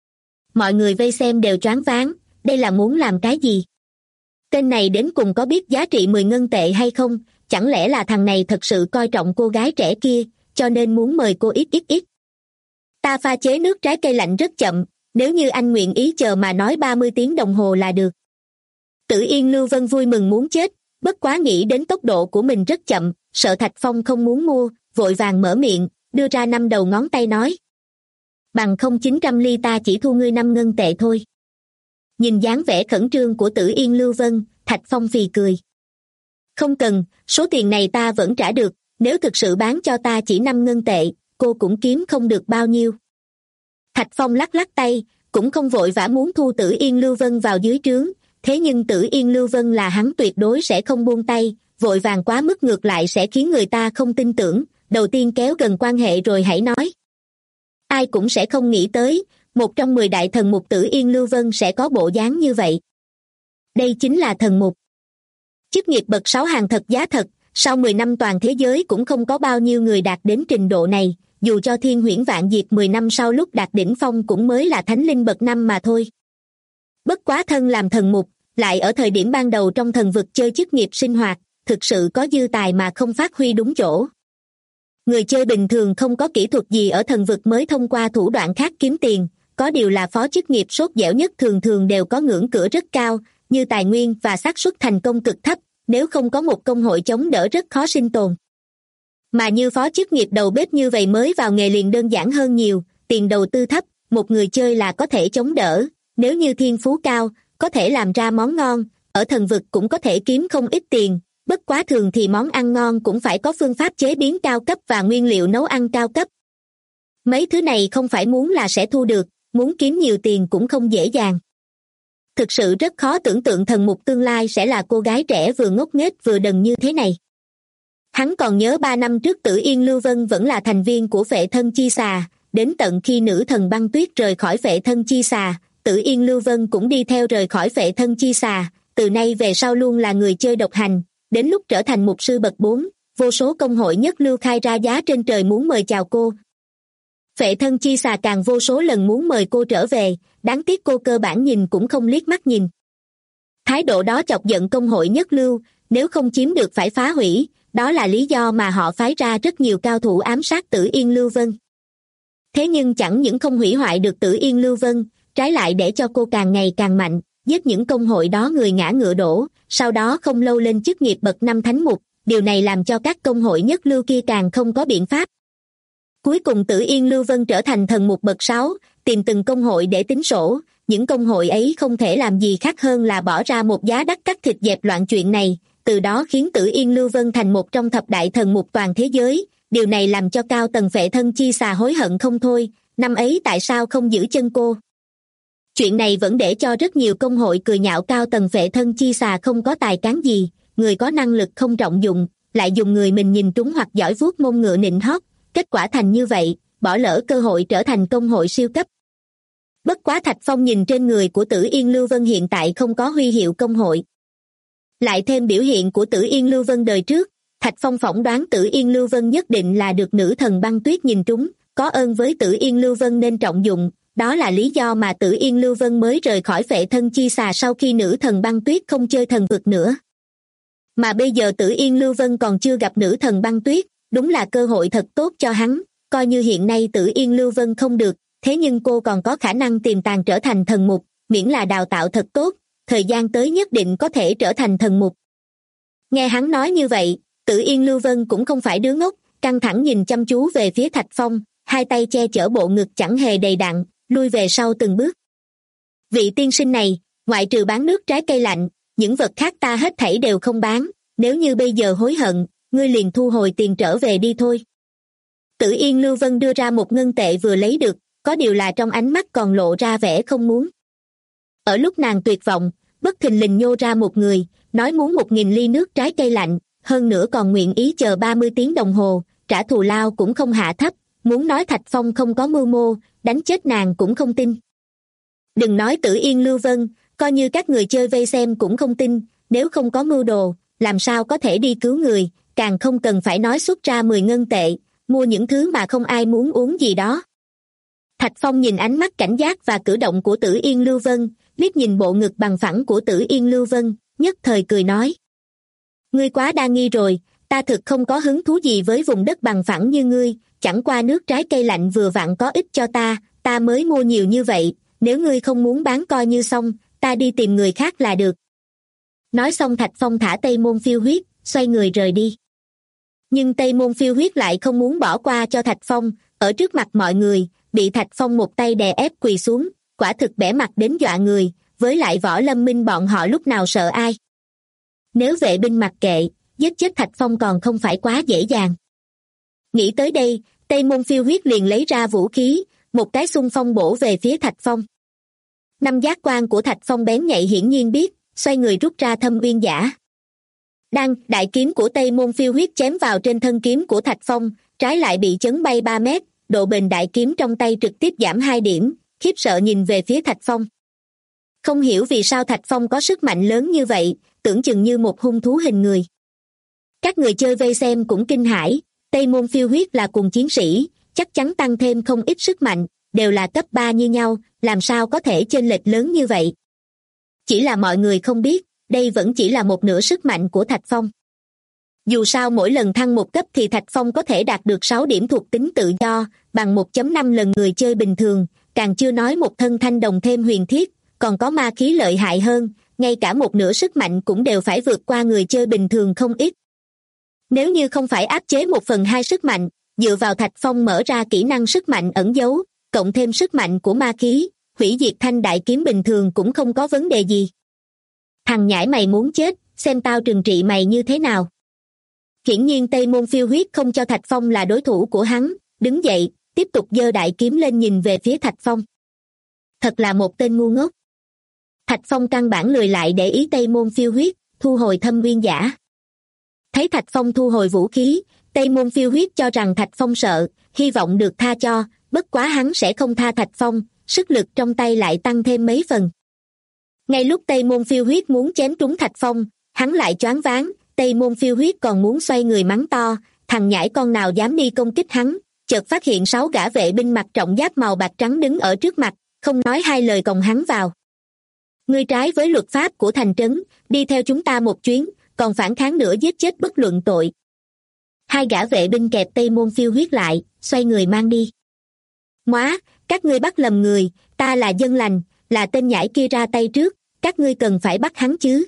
Mọi người vây xem đều choáng váng, đây là muốn làm cái gì? Tên này đến cùng có biết giá trị 10 ngân tệ hay không, chẳng lẽ là thằng này thật sự coi trọng cô gái trẻ kia, cho nên muốn mời cô ít. Ta pha chế nước trái cây lạnh rất chậm, nếu như anh nguyện ý chờ mà nói 30 tiếng đồng hồ là được. Tử Yên Lưu Vân vui mừng muốn chết, bất quá nghĩ đến tốc độ của mình rất chậm, sợ Thạch Phong không muốn mua, vội vàng mở miệng, đưa ra 5 đầu ngón tay nói. Bằng không 900 ly ta chỉ thu ngươi 5 ngân tệ thôi. Nhìn dáng vẻ khẩn trương của Tử Yên Lưu Vân, Thạch Phong phì cười. Không cần, số tiền này ta vẫn trả được, nếu thực sự bán cho ta chỉ 5 ngân tệ, cô cũng kiếm không được bao nhiêu. Thạch Phong lắc lắc tay, cũng không vội vã muốn thu Tử Yên Lưu Vân vào dưới trướng, thế nhưng Tử Yên Lưu Vân là hắn tuyệt đối sẽ không buông tay, vội vàng quá mức ngược lại sẽ khiến người ta không tin tưởng, đầu tiên kéo gần quan hệ rồi hãy nói. Ai cũng sẽ không nghĩ tới, một trong 10 đại thần mục Tử Yên Lưu Vân sẽ có bộ dáng như vậy. Đây chính là thần mục. Chức nghiệp bậc 6 hàng thật giá thật, sau 10 năm toàn thế giới cũng không có bao nhiêu người đạt đến trình độ này, dù cho Thiên Huyễn Vạn Diệt 10 năm sau lúc đạt đỉnh phong cũng mới là thánh linh bậc 5 mà thôi. Bất quá thân làm thần mục, lại ở thời điểm ban đầu trong thần vực chơi chức nghiệp sinh hoạt, thực sự có dư tài mà không phát huy đúng chỗ. Người chơi bình thường không có kỹ thuật gì ở thần vực mới thông qua thủ đoạn khác kiếm tiền, có điều là phó chức nghiệp sốt dẻo nhất thường thường đều có ngưỡng cửa rất cao, như tài nguyên và xác suất thành công cực thấp, nếu không có một công hội chống đỡ rất khó sinh tồn. Mà như phó chức nghiệp đầu bếp như vậy mới vào nghề liền đơn giản hơn nhiều, tiền đầu tư thấp, một người chơi là có thể chống đỡ, nếu như thiên phú cao, có thể làm ra món ngon, ở thần vực cũng có thể kiếm không ít tiền, bất quá thường thì món ăn ngon cũng phải có phương pháp chế biến cao cấp và nguyên liệu nấu ăn cao cấp. Mấy thứ này không phải muốn là sẽ thu được, muốn kiếm nhiều tiền cũng không dễ dàng. Thực sự rất khó tưởng tượng thần mục tương lai sẽ là cô gái trẻ vừa ngốc nghếch vừa đần như thế này. Hắn còn nhớ 3 năm trước Tử Yên Lưu Vân vẫn là thành viên của Phệ Thân Chi Xà, đến tận khi nữ thần băng tuyết rời khỏi Phệ Thân Chi Xà, Tử Yên Lưu Vân cũng đi theo rời khỏi Phệ Thân Chi Xà, từ nay về sau luôn là người chơi độc hành, đến lúc trở thành mục sư bậc 4, vô số công hội nhất lưu khai ra giá trên trời muốn mời chào cô. Phệ Thân Chi Xà càng vô số lần muốn mời cô trở về, đáng tiếc cô cơ bản nhìn cũng không liếc mắt nhìn. Thái độ đó chọc giận công hội nhất lưu, nếu không chiếm được phải phá hủy, đó là lý do mà họ phái ra rất nhiều cao thủ ám sát Tử Yên Lưu Vân. Thế nhưng chẳng những không hủy hoại được Tử Yên Lưu Vân, trái lại để cho cô càng ngày càng mạnh, giết những công hội đó người ngã ngựa đổ, sau đó không lâu lên chức nghiệp bậc 5 thánh mục, điều này làm cho các công hội nhất lưu kia càng không có biện pháp. Cuối cùng Tử Yên Lưu Vân trở thành thần mục bậc 6, tìm từng công hội để tính sổ, những công hội ấy không thể làm gì khác hơn là bỏ ra một giá đắt cắt thịt dẹp loạn chuyện này, từ đó khiến Tử Yên Lưu Vân thành một trong thập đại thần mục toàn thế giới. Điều này làm cho Cao Tần Phệ Thân Chi Xà hối hận không thôi, năm ấy tại sao không giữ chân cô. Chuyện này vẫn để cho rất nhiều công hội cười nhạo Cao Tần Phệ Thân Chi Xà không có tài cán gì, người có năng lực không trọng dụng, lại dùng người mình nhìn trúng hoặc giỏi vuốt mông ngựa nịnh hót, kết quả thành như vậy, bỏ lỡ cơ hội trở thành công hội siêu cấp. Bất quá Thạch Phong nhìn trên người của Tử Yên Lưu Vân hiện tại không có huy hiệu công hội. Lại thêm biểu hiện của Tử Yên Lưu Vân đời trước, Thạch Phong phỏng đoán Tử Yên Lưu Vân nhất định là được nữ thần băng tuyết nhìn trúng, có ơn với Tử Yên Lưu Vân nên trọng dụng, đó là lý do mà Tử Yên Lưu Vân mới rời khỏi Phệ Thân Chi Xà sau khi nữ thần băng tuyết không chơi thần vực nữa. Mà bây giờ Tử Yên Lưu Vân còn chưa gặp nữ thần băng tuyết, đúng là cơ hội thật tốt cho hắn, coi như hiện nay Tử Yên Lưu Vân không được, thế nhưng cô còn có khả năng tiềm tàng trở thành thần mục, miễn là đào tạo thật tốt, thời gian tới nhất định có thể trở thành thần mục. Nghe hắn nói như vậy, Tử Yên Lưu Vân cũng không phải đứa ngốc, căng thẳng nhìn chăm chú về phía Thạch Phong, hai tay che chở bộ ngực chẳng hề đầy đặn, lui về sau từng bước. Vị tiên sinh này, ngoại trừ bán nước trái cây lạnh, những vật khác ta hết thảy đều không bán, nếu như bây giờ hối hận, ngươi liền thu hồi tiền trở về đi thôi. Tử Yên Lưu Vân đưa ra một ngân tệ vừa lấy được, có điều là trong ánh mắt còn lộ ra vẻ không muốn. Ở lúc nàng tuyệt vọng, bất thình lình nhô ra một người, nói muốn 1.000 ly nước trái cây lạnh, hơn nữa còn nguyện ý chờ 30 tiếng đồng hồ, trả thù lao cũng không hạ thấp, muốn nói Thạch Phong không có mưu mô, đánh chết nàng cũng không tin. Đừng nói Tử Yên Lưu Vân, coi như các người chơi vây xem cũng không tin, nếu không có mưu đồ, làm sao có thể đi cứu người, càng không cần phải nói xuất ra 10 ngân tệ, mua những thứ mà không ai muốn uống gì đó. Thạch Phong nhìn ánh mắt cảnh giác và cử động của Tử Yên Lưu Vân, liếc nhìn bộ ngực bằng phẳng của Tử Yên Lưu Vân, nhất thời cười nói. Ngươi quá đa nghi rồi, ta thực không có hứng thú gì với vùng đất bằng phẳng như ngươi, chẳng qua nước trái cây lạnh vừa vặn có ích cho ta mới mua nhiều như vậy, nếu ngươi không muốn bán coi như xong, ta đi tìm người khác là được. Nói xong Thạch Phong thả Tây Môn Phiêu Huyết, xoay người rời đi. Nhưng Tây Môn Phiêu Huyết lại không muốn bỏ qua cho Thạch Phong, ở trước mặt mọi người, bị Thạch Phong một tay đè ép quỳ xuống, quả thực bẽ mặt đến dọa người, với lại Võ Lâm Minh bọn họ lúc nào sợ ai. Nếu vệ binh mặc kệ, giết chết Thạch Phong còn không phải quá dễ dàng. Nghĩ tới đây, Tây Môn Phiêu Huyết liền lấy ra vũ khí, một cái xung phong bổ về phía Thạch Phong. Năm giác quan của Thạch Phong bén nhạy hiển nhiên biết, xoay người rút ra Thâm Uyên Giả. Đại kiếm của Tây Môn Phiêu Huyết chém vào trên thân kiếm của Thạch Phong, trái lại bị chấn bay 3 mét, độ bền đại kiếm trong tay trực tiếp giảm 2 điểm, khiếp sợ nhìn về phía Thạch Phong. Không hiểu vì sao Thạch Phong có sức mạnh lớn như vậy, tưởng chừng như một hung thú hình người. Các người chơi vây xem cũng kinh hãi, Tây Môn Phiêu Huyết là cùng chiến sĩ, chắc chắn tăng thêm không ít sức mạnh, đều là cấp 3 như nhau, làm sao có thể chênh lệch lớn như vậy. Chỉ là mọi người không biết, đây vẫn chỉ là một nửa sức mạnh của Thạch Phong. Dù sao mỗi lần thăng một cấp thì Thạch Phong có thể đạt được 6 điểm thuộc tính tự do, bằng 1.5 lần người chơi bình thường, càng chưa nói một thân thanh đồng thêm huyền thiết, còn có ma khí lợi hại hơn, ngay cả một nửa sức mạnh cũng đều phải vượt qua người chơi bình thường không ít. Nếu như không phải áp chế 1/2 sức mạnh, dựa vào Thạch Phong mở ra kỹ năng sức mạnh ẩn giấu, cộng thêm sức mạnh của ma khí, hủy diệt thanh đại kiếm bình thường cũng không có vấn đề gì. Thằng nhãi mày muốn chết, xem tao trừng trị mày như thế nào. Hiển nhiên Tây Môn Phiêu Huyết không cho Thạch Phong là đối thủ của hắn, đứng dậy, tiếp tục giơ đại kiếm lên nhìn về phía Thạch Phong. Thật là một tên ngu ngốc. Thạch Phong căn bản lười lại để ý Tây Môn Phiêu Huyết, thu hồi Thâm Uyên Giả. Thấy Thạch Phong thu hồi vũ khí, Tây Môn Phiêu Huyết cho rằng Thạch Phong sợ, hy vọng được tha cho, bất quá hắn sẽ không tha Thạch Phong, sức lực trong tay lại tăng thêm mấy phần. Ngay lúc Tây Môn Phiêu Huyết muốn chém trúng Thạch Phong, hắn lại choáng váng, Tây Môn Phiêu Huyết còn muốn xoay người mắng to, thằng nhãi con nào dám đi công kích hắn, chợt phát hiện 6 gã vệ binh mặc trọng giáp màu bạc trắng đứng ở trước mặt, không nói hai lời còng hắn vào. Ngươi trái với luật pháp của thành trấn, đi theo chúng ta một chuyến, còn phản kháng nữa giết chết bất luận tội. Hai gã vệ binh kẹp Tây Môn Phiêu Huyết lại, xoay người mang đi. Móa, các ngươi bắt lầm người, ta là dân lành, là tên nhãi kia ra tay trước, các ngươi cần phải bắt hắn chứ.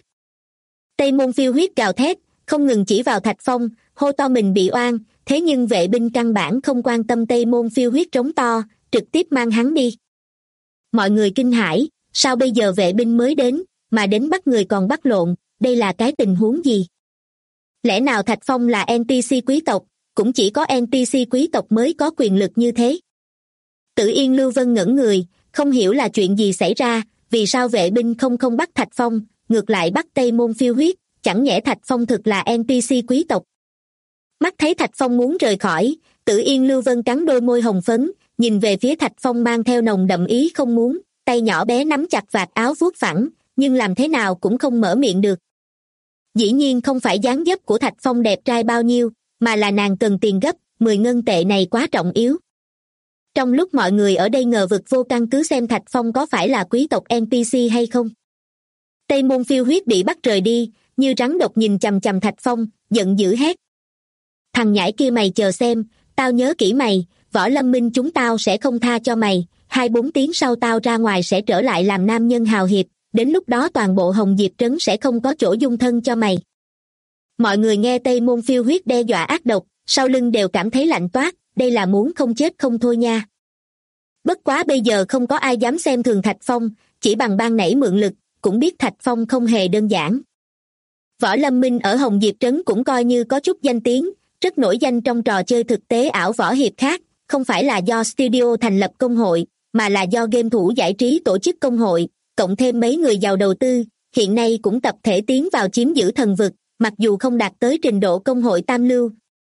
Tây Môn Phiêu Huyết gào thét, không ngừng chỉ vào Thạch Phong, hô to mình bị oan, thế nhưng vệ binh căn bản không quan tâm Tây Môn Phiêu Huyết trống to, trực tiếp mang hắn đi. Mọi người kinh hãi, sao bây giờ vệ binh mới đến, mà đến bắt người còn bắt lộn, đây là cái tình huống gì? Lẽ nào Thạch Phong là NPC quý tộc, cũng chỉ có NPC quý tộc mới có quyền lực như thế? Tử Yên Lưu Vân ngẩn người, không hiểu là chuyện gì xảy ra, vì sao vệ binh không bắt Thạch Phong, ngược lại bắt Tây Môn Phiêu Huyết, chẳng nhẽ Thạch Phong thực là NPC quý tộc? Mắt thấy Thạch Phong muốn rời khỏi, Tử Yên Lưu Vân cắn đôi môi hồng phấn, nhìn về phía Thạch Phong mang theo nồng đậm ý không muốn, tay nhỏ bé nắm chặt vạt áo vuốt phẳng, nhưng làm thế nào cũng không mở miệng được. Dĩ nhiên không phải dáng dấp của Thạch Phong đẹp trai bao nhiêu, mà là nàng cần tiền gấp, 10 ngân tệ này quá trọng yếu. Trong lúc mọi người ở đây ngờ vực vô căn cứ xem Thạch Phong có phải là quý tộc NPC hay không, Tây Môn Phiêu Huyết bị bắt rời đi, như rắn độc nhìn chằm chằm Thạch Phong, giận dữ hét: thằng nhãi kia mày chờ xem, tao nhớ kỹ mày, Võ Lâm Minh chúng tao sẽ không tha cho mày, 2-4 tiếng sau tao ra ngoài sẽ trở lại làm nam nhân hào hiệp, đến lúc đó toàn bộ Hồng Diệp Trấn sẽ không có chỗ dung thân cho mày. Mọi người nghe Tây Môn Phiêu Huyết đe dọa ác độc, sau lưng đều cảm thấy lạnh toát, đây là muốn không chết không thôi nha. Bất quá bây giờ không có ai dám xem thường Thạch Phong, chỉ bằng ban nãy mượn lực, cũng biết Thạch Phong không hề đơn giản. Võ Lâm Minh ở Hồng Diệp Trấn cũng coi như có chút danh tiếng, rất nổi danh trong trò chơi thực tế ảo võ hiệp khác, không phải là do studio thành lập công hội, mà là do game thủ giải trí tổ chức công hội, cộng thêm mấy người giàu đầu tư, hiện nay cũng tập thể tiến vào chiếm giữ thần vực, mặc dù không đạt tới trình độ công hội tam lưu,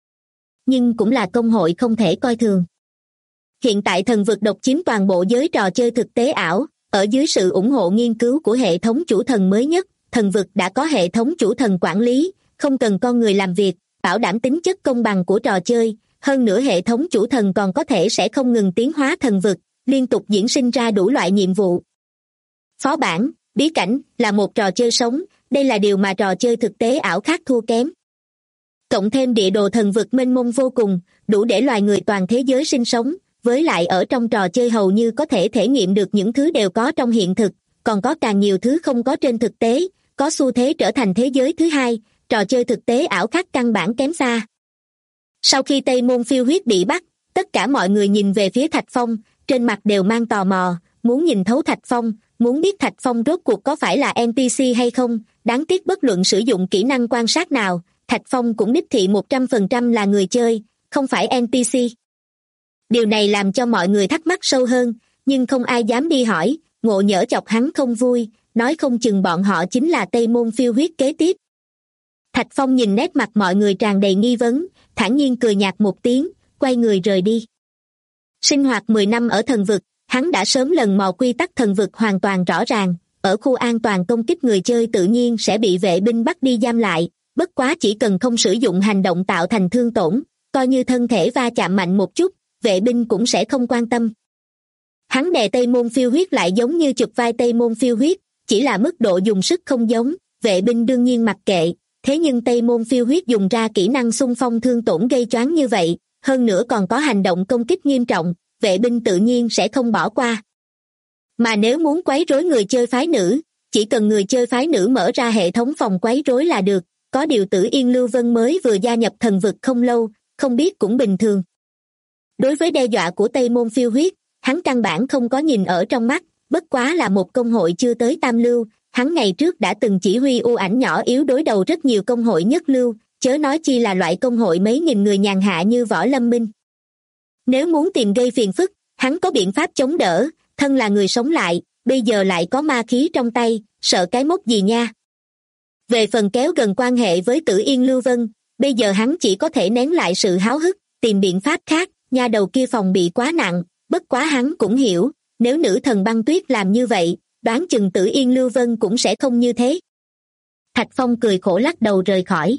nhưng cũng là công hội không thể coi thường. Hiện tại thần vực độc chiếm toàn bộ giới trò chơi thực tế ảo, ở dưới sự ủng hộ nghiên cứu của hệ thống chủ thần mới nhất, thần vực đã có hệ thống chủ thần quản lý, không cần con người làm việc, bảo đảm tính chất công bằng của trò chơi. Hơn nữa hệ thống chủ thần còn có thể sẽ không ngừng tiến hóa thần vực, liên tục diễn sinh ra đủ loại nhiệm vụ. Phó bản, bí cảnh là một trò chơi sống, đây là điều mà trò chơi thực tế ảo khác thua kém. Cộng thêm địa đồ thần vực mênh mông vô cùng, đủ để loài người toàn thế giới sinh sống, với lại ở trong trò chơi hầu như có thể thể nghiệm được những thứ đều có trong hiện thực, còn có càng nhiều thứ không có trên thực tế, có xu thế trở thành thế giới thứ hai, trò chơi thực tế ảo khác căn bản kém xa. Sau khi Tây Môn Phiêu Huyết bị bắt, tất cả mọi người nhìn về phía Thạch Phong, trên mặt đều mang tò mò, muốn nhìn thấu Thạch Phong, muốn biết Thạch Phong rốt cuộc có phải là NPC hay không. Đáng tiếc bất luận sử dụng kỹ năng quan sát nào, Thạch Phong cũng đích thị 100% là người chơi, không phải NPC. Điều này làm cho mọi người thắc mắc sâu hơn, nhưng không ai dám đi hỏi, ngộ nhỡ chọc hắn không vui, nói không chừng bọn họ chính là Tây Môn Phiêu Huyết kế tiếp. Thạch Phong nhìn nét mặt mọi người tràn đầy nghi vấn, thản nhiên cười nhạt một tiếng, quay người rời đi. Sinh hoạt 10 năm ở thần vực, hắn đã sớm lần mò quy tắc thần vực hoàn toàn rõ ràng, ở khu an toàn công kích người chơi tự nhiên sẽ bị vệ binh bắt đi giam lại, bất quá chỉ cần không sử dụng hành động tạo thành thương tổn, coi như thân thể va chạm mạnh một chút, vệ binh cũng sẽ không quan tâm. Hắn đè Tây Môn Phiêu Huyết lại giống như chụp vai Tây Môn Phiêu Huyết, chỉ là mức độ dùng sức không giống, vệ binh đương nhiên mặc kệ, thế nhưng Tây Môn Phiêu Huyết dùng ra kỹ năng xung phong thương tổn gây choáng như vậy, hơn nữa còn có hành động công kích nghiêm trọng, vệ binh tự nhiên sẽ không bỏ qua. Mà nếu muốn quấy rối người chơi phái nữ, chỉ cần người chơi phái nữ mở ra hệ thống phòng quấy rối là được, có điều Tử Yên Lưu Vân mới vừa gia nhập thần vực không lâu, không biết cũng bình thường. Đối với đe dọa của Tây Môn Phiêu Huyết, hắn căn bản không có nhìn ở trong mắt, bất quá là một công hội chưa tới tam lưu, hắn ngày trước đã từng chỉ huy u ảnh nhỏ yếu đối đầu rất nhiều công hội nhất lưu, chớ nói chi là loại công hội mấy nghìn người nhàn hạ như Võ Lâm Minh. Nếu muốn tìm gây phiền phức, hắn có biện pháp chống đỡ, thân là người sống lại, bây giờ lại có ma khí trong tay, sợ cái mốc gì nha. Về phần kéo gần quan hệ với Tử Yên Lưu Vân, bây giờ hắn chỉ có thể nén lại sự háo hức, tìm biện pháp khác, nha đầu kia phòng bị quá nặng, bất quá hắn cũng hiểu, nếu nữ thần băng tuyết làm như vậy, đoán chừng Tử Yên Lưu Vân cũng sẽ không như thế. Thạch Phong cười khổ lắc đầu rời khỏi.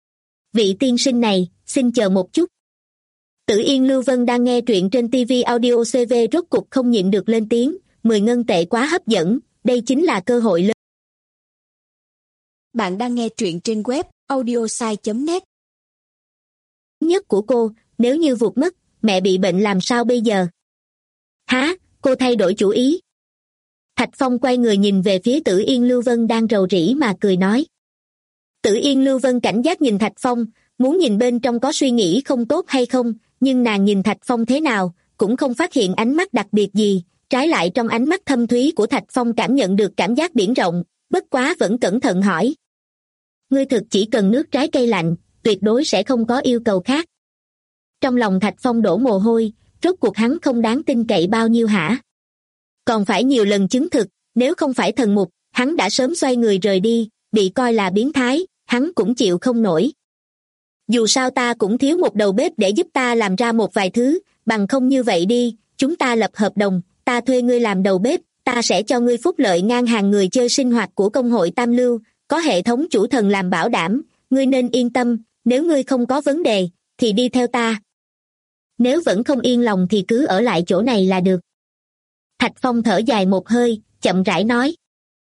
Vị tiên sinh này, xin chờ một chút. Tử Yên Lưu Vân đang nghe truyện trên TV Audio CV rốt cục không nhịn được lên tiếng, 10 ngân tệ quá hấp dẫn, đây chính là cơ hội lớn. Bạn đang nghe truyện trên web audiosai.net. Nhất của cô, nếu như vụt mất, mẹ bị bệnh làm sao bây giờ? Hả, cô thay đổi chủ ý. Thạch Phong quay người nhìn về phía Tử Yên Lưu Vân đang rầu rĩ mà cười nói. Tử Yên Lưu Vân cảnh giác nhìn Thạch Phong, muốn nhìn bên trong có suy nghĩ không tốt hay không, nhưng nàng nhìn Thạch Phong thế nào, cũng không phát hiện ánh mắt đặc biệt gì, Trái lại trong ánh mắt thâm thúy của Thạch Phong cảm nhận được cảm giác biển rộng, bất quá vẫn cẩn thận hỏi. Ngươi thực chỉ cần nước trái cây lạnh, tuyệt đối sẽ không có yêu cầu khác. Trong lòng Thạch Phong đổ mồ hôi, rốt cuộc hắn không đáng tin cậy bao nhiêu hả? Còn phải nhiều lần chứng thực, nếu không phải thần mục, hắn đã sớm xoay người rời đi, bị coi là biến thái, hắn cũng chịu không nổi. Dù sao ta cũng thiếu một đầu bếp để giúp ta làm ra một vài thứ, bằng không như vậy đi, chúng ta lập hợp đồng, ta thuê ngươi làm đầu bếp, ta sẽ cho ngươi phúc lợi ngang hàng người chơi sinh hoạt của công hội Tam Lưu, có hệ thống chủ thần làm bảo đảm, ngươi nên yên tâm, nếu ngươi không có vấn đề, thì đi theo ta. Nếu vẫn không yên lòng thì cứ ở lại chỗ này là được. Thạch Phong thở dài một hơi, chậm rãi nói.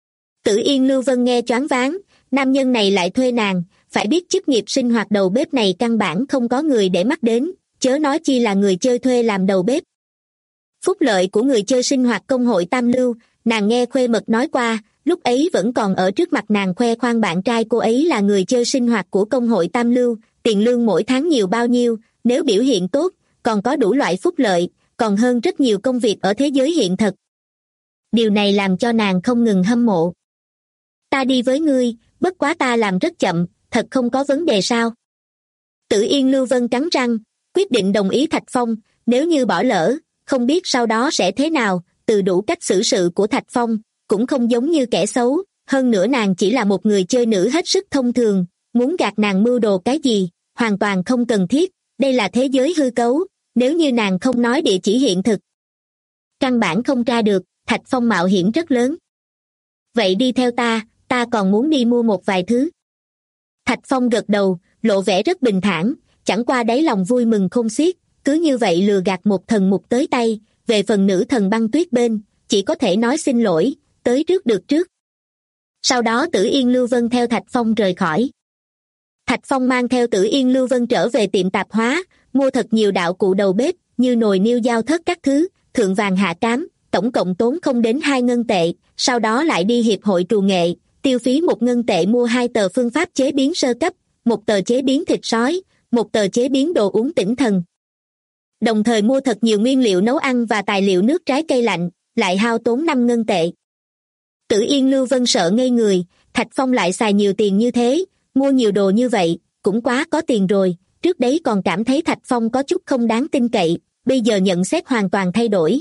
Tử Yên Lưu Vân nghe choáng váng, nam nhân này lại thuê nàng, phải biết chức nghiệp sinh hoạt đầu bếp này căn bản không có người để mắt đến, chớ nói chi là người chơi thuê làm đầu bếp. Phúc lợi của người chơi sinh hoạt công hội Tam Lưu, nàng nghe Khuê Mật nói qua, lúc ấy vẫn còn ở trước mặt nàng khoe khoang bạn trai cô ấy là người chơi sinh hoạt của công hội Tam Lưu, tiền lương mỗi tháng nhiều bao nhiêu, nếu biểu hiện tốt, còn có đủ loại phúc lợi, còn hơn rất nhiều công việc ở thế giới hiện thực. Điều này làm cho nàng không ngừng hâm mộ. Ta đi với ngươi, bất quá ta làm rất chậm, thật không có vấn đề sao? Tử Yên Lưu Vân cắn răng, quyết định đồng ý Thạch Phong, nếu như bỏ lỡ, không biết sau đó sẽ thế nào, từ đủ cách xử sự của Thạch Phong, cũng không giống như kẻ xấu, hơn nữa nàng chỉ là một người chơi nữ hết sức thông thường, muốn gạt nàng mưu đồ cái gì, hoàn toàn không cần thiết, đây là thế giới hư cấu, nếu như nàng không nói địa chỉ hiện thực. Căn bản không tra được, Thạch Phong mạo hiểm rất lớn. Vậy đi theo ta còn muốn đi mua một vài thứ. Thạch Phong gật đầu, lộ vẻ rất bình thản, chẳng qua đáy lòng vui mừng khôn xiết, cứ như vậy lừa gạt một thần mục tới tay, về phần nữ thần băng tuyết bên, chỉ có thể nói xin lỗi, tới trước được trước. Sau đó Tử Yên Lưu Vân theo Thạch Phong rời khỏi. Thạch Phong mang theo Tử Yên Lưu Vân trở về tiệm tạp hóa, mua thật nhiều đạo cụ đầu bếp, như nồi niêu dao thớt các thứ, thượng vàng hạ cám, tổng cộng tốn không đến 2 ngân tệ, sau đó lại đi hiệp hội trù nghệ, tiêu phí 1 ngân tệ mua 2 tờ phương pháp chế biến sơ cấp, 1 tờ chế biến thịt sói, 1 tờ chế biến đồ uống tỉnh thần. Đồng thời mua thật nhiều nguyên liệu nấu ăn và tài liệu nước trái cây lạnh, lại hao tốn 5 ngân tệ. Tử Yên Lưu Vân sợ ngây người, Thạch Phong lại xài nhiều tiền như thế, mua nhiều đồ như vậy, cũng quá có tiền rồi, trước đấy còn cảm thấy Thạch Phong có chút không đáng tin cậy, bây giờ nhận xét hoàn toàn thay đổi.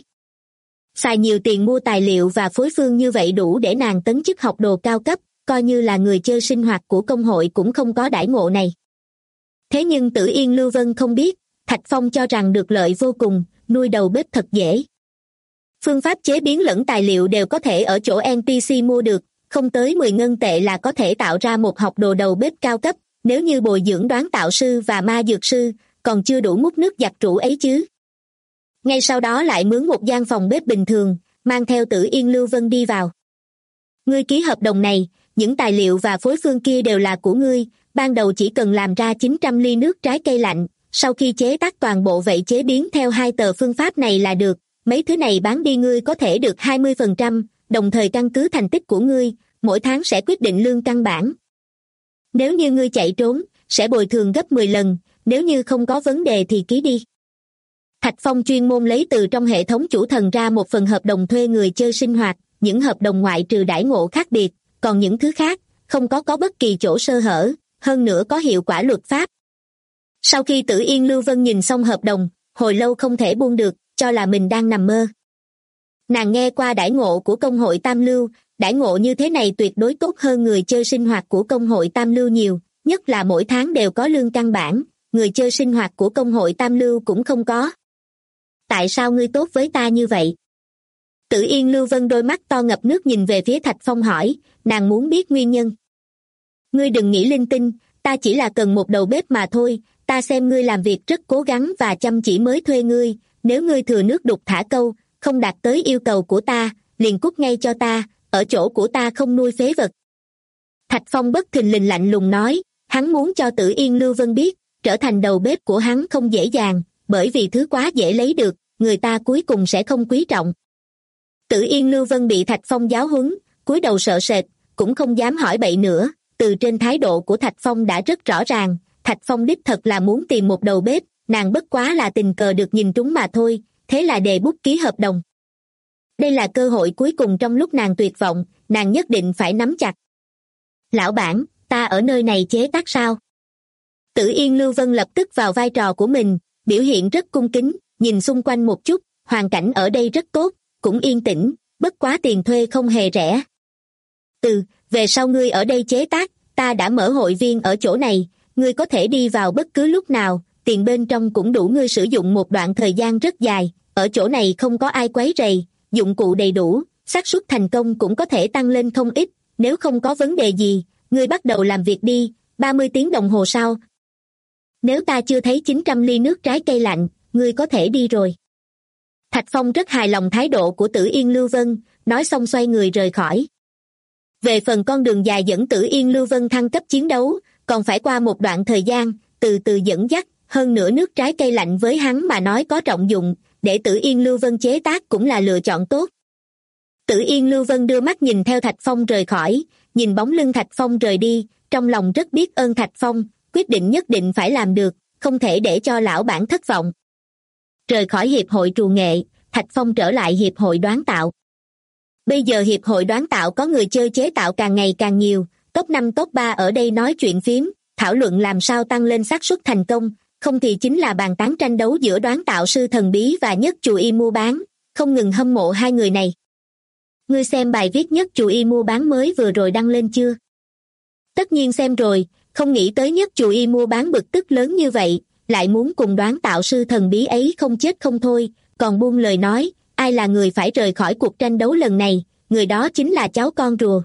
Xài nhiều tiền mua tài liệu và phối phương như vậy đủ để nàng tấn chức học đồ cao cấp, coi như là người chơi sinh hoạt của công hội cũng không có đãi ngộ này. Thế nhưng Tử Yên Lưu Vân không biết, Thạch Phong cho rằng được lợi vô cùng, nuôi đầu bếp thật dễ. Phương pháp chế biến lẫn tài liệu đều có thể ở chỗ NPC mua được, không tới 10 ngân tệ là có thể tạo ra một học đồ đầu bếp cao cấp, nếu như bồi dưỡng đoán tạo sư và ma dược sư, còn chưa đủ múc nước giặt rũ ấy chứ. Ngay sau đó lại mướn một gian phòng bếp bình thường, mang theo Tử Yên Lưu Vân đi vào. Ngươi ký hợp đồng này, những tài liệu và phối phương kia đều là của ngươi, ban đầu chỉ cần làm ra 900 ly nước trái cây lạnh, sau khi chế tác toàn bộ vậy chế biến theo 2 tờ phương pháp này là được, mấy thứ này bán đi ngươi có thể được 20%, đồng thời căn cứ thành tích của ngươi, mỗi tháng sẽ quyết định lương căn bản. Nếu như ngươi chạy trốn, sẽ bồi thường gấp 10 lần, nếu như không có vấn đề thì ký đi. Thạch Phong chuyên môn lấy từ trong hệ thống chủ thần ra một phần hợp đồng thuê người chơi sinh hoạt, những hợp đồng ngoại trừ đãi ngộ khác biệt, còn những thứ khác, không có bất kỳ chỗ sơ hở, hơn nữa có hiệu quả luật pháp. Sau khi Tử Yên Lưu Vân nhìn xong hợp đồng, hồi lâu không thể buông được, cho là mình đang nằm mơ. Nàng nghe qua đãi ngộ của công hội Tam Lưu, đãi ngộ như thế này tuyệt đối tốt hơn người chơi sinh hoạt của công hội Tam Lưu nhiều, nhất là mỗi tháng đều có lương căn bản, người chơi sinh hoạt của công hội Tam Lưu cũng không có. Tại sao ngươi tốt với ta như vậy? Tử Yên Lưu Vân đôi mắt to ngập nước nhìn về phía Thạch Phong hỏi, nàng muốn biết nguyên nhân. Ngươi đừng nghĩ linh tinh, ta chỉ là cần một đầu bếp mà thôi, ta xem ngươi làm việc rất cố gắng và chăm chỉ mới thuê ngươi, nếu ngươi thừa nước đục thả câu, không đạt tới yêu cầu của ta, liền cút ngay cho ta, ở chỗ của ta không nuôi phế vật. Thạch Phong bất thình lình lạnh lùng nói, hắn muốn cho Tử Yên Lưu Vân biết, trở thành đầu bếp của hắn không dễ dàng, bởi vì thứ quá dễ lấy được, người ta cuối cùng sẽ không quý trọng. Tử Yên Lưu Vân bị Thạch Phong giáo huấn, cúi đầu sợ sệt, cũng không dám hỏi bậy nữa, từ trên thái độ của Thạch Phong đã rất rõ ràng, Thạch Phong đích thật là muốn tìm một đầu bếp, nàng bất quá là tình cờ được nhìn trúng mà thôi, thế là đề bút ký hợp đồng. Đây là cơ hội cuối cùng trong lúc nàng tuyệt vọng, nàng nhất định phải nắm chặt. Lão bản, ta ở nơi này chế tác sao? Tử Yên Lưu Vân lập tức vào vai trò của mình, biểu hiện rất cung kính, nhìn xung quanh một chút, hoàn cảnh ở đây rất tốt, cũng yên tĩnh, bất quá tiền thuê không hề rẻ. Về sau ngươi ở đây chế tác, ta đã mở hội viên ở chỗ này, ngươi có thể đi vào bất cứ lúc nào, tiền bên trong cũng đủ ngươi sử dụng một đoạn thời gian rất dài, ở chỗ này không có ai quấy rầy, dụng cụ đầy đủ, xác suất thành công cũng có thể tăng lên không ít, nếu không có vấn đề gì, ngươi bắt đầu làm việc đi, 30 tiếng đồng hồ sau. Nếu ta chưa thấy 900 ly nước trái cây lạnh, ngươi có thể đi rồi. Thạch Phong rất hài lòng thái độ của Tử Yên Lưu Vân, nói xong xoay người rời khỏi. Về phần con đường dài dẫn Tử Yên Lưu Vân thăng cấp chiến đấu, còn phải qua một đoạn thời gian, từ từ dẫn dắt, hơn nữa nước trái cây lạnh với hắn mà nói có trọng dụng, để Tử Yên Lưu Vân chế tác cũng là lựa chọn tốt. Tử Yên Lưu Vân đưa mắt nhìn theo Thạch Phong rời khỏi, nhìn bóng lưng Thạch Phong rời đi, trong lòng rất biết ơn Thạch Phong, quyết định nhất định phải làm được, không thể để cho lão bản thất vọng. Rời khỏi hiệp hội trù nghệ, Thạch Phong trở lại hiệp hội đoán tạo. Bây giờ hiệp hội đoán tạo có người chơi chế tạo càng ngày càng nhiều, top 5 top 3 ở đây nói chuyện phiếm, thảo luận làm sao tăng lên xác suất thành công, không thì chính là bàn tán tranh đấu giữa đoán tạo sư thần bí và Nhất Chù Y mua bán, không ngừng hâm mộ hai người này. Ngươi xem bài viết Nhất Chù Y mua bán mới vừa rồi đăng lên chưa? Tất nhiên xem rồi, không nghĩ tới Nhất Chù Y mua bán bực tức lớn như vậy, lại muốn cùng đoán tạo sư thần bí ấy không chết không thôi, còn buông lời nói, ai là người phải rời khỏi cuộc tranh đấu lần này, người đó chính là cháu con rùa.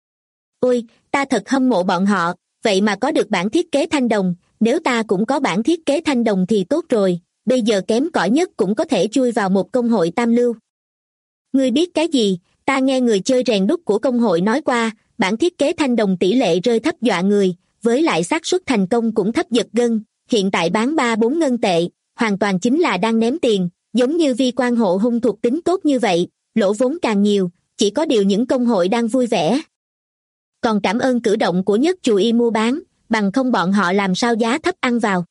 Ôi, ta thật hâm mộ bọn họ, vậy mà có được bản thiết kế thanh đồng, nếu ta cũng có bản thiết kế thanh đồng thì tốt rồi, bây giờ kém cỏi nhất cũng có thể chui vào một công hội tam lưu. Ngươi biết cái gì, ta nghe người chơi rèn đúc của công hội nói qua, bản thiết kế thanh đồng tỷ lệ rơi thấp dọa người, với lại xác suất thành công cũng thấp giật gân, hiện tại bán 3-4 ngân tệ, hoàn toàn chính là đang ném tiền, giống như vi quan hộ hung thuộc tính tốt như vậy, lỗ vốn càng nhiều, chỉ có điều những công hội đang vui vẻ. Còn cảm ơn cử động của Nhất Chù Y mua bán, bằng không bọn họ làm sao giá thấp ăn vào.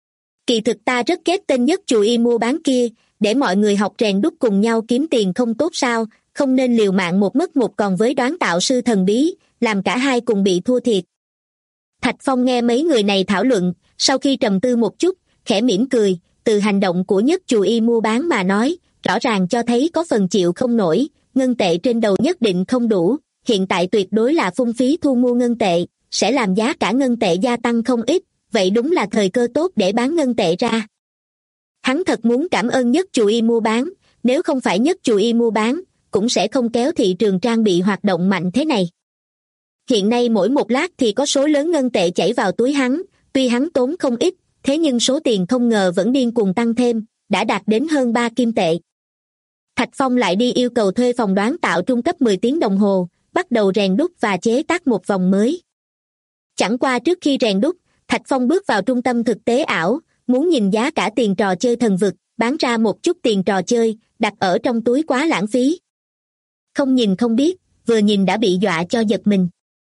Kỳ thực ta rất ghét tên Nhất Chù Y mua bán kia, để mọi người học rèn đúc cùng nhau kiếm tiền không tốt sao, không nên liều mạng một mất một còn với đoán tạo sư thần bí, làm cả hai cùng bị thua thiệt. Thạch Phong nghe mấy người này thảo luận, sau khi trầm tư một chút, khẽ mỉm cười, từ hành động của Nhất Chù Y mua bán mà nói, rõ ràng cho thấy có phần chịu không nổi, ngân tệ trên đầu nhất định không đủ, hiện tại tuyệt đối là phung phí thu mua ngân tệ, sẽ làm giá cả ngân tệ gia tăng không ít, vậy đúng là thời cơ tốt để bán ngân tệ ra. Hắn thật muốn cảm ơn Nhất Chù Y mua bán, nếu không phải Nhất Chù Y mua bán, cũng sẽ không kéo thị trường trang bị hoạt động mạnh thế này. Hiện nay mỗi một lát thì có số lớn ngân tệ chảy vào túi hắn, tuy hắn tốn không ít, thế nhưng số tiền không ngờ vẫn điên cuồng tăng thêm, đã đạt đến hơn 3 kim tệ. Thạch Phong lại đi yêu cầu thuê phòng đoán tạo trung cấp 10 tiếng đồng hồ, bắt đầu rèn đúc và chế tác một vòng mới. Chẳng qua trước khi rèn đúc, Thạch Phong bước vào trung tâm thực tế ảo, muốn nhìn giá cả tiền trò chơi thần vực, bán ra một chút tiền trò chơi, đặt ở trong túi quá lãng phí. Không nhìn không biết, vừa nhìn đã bị dọa cho giật mình.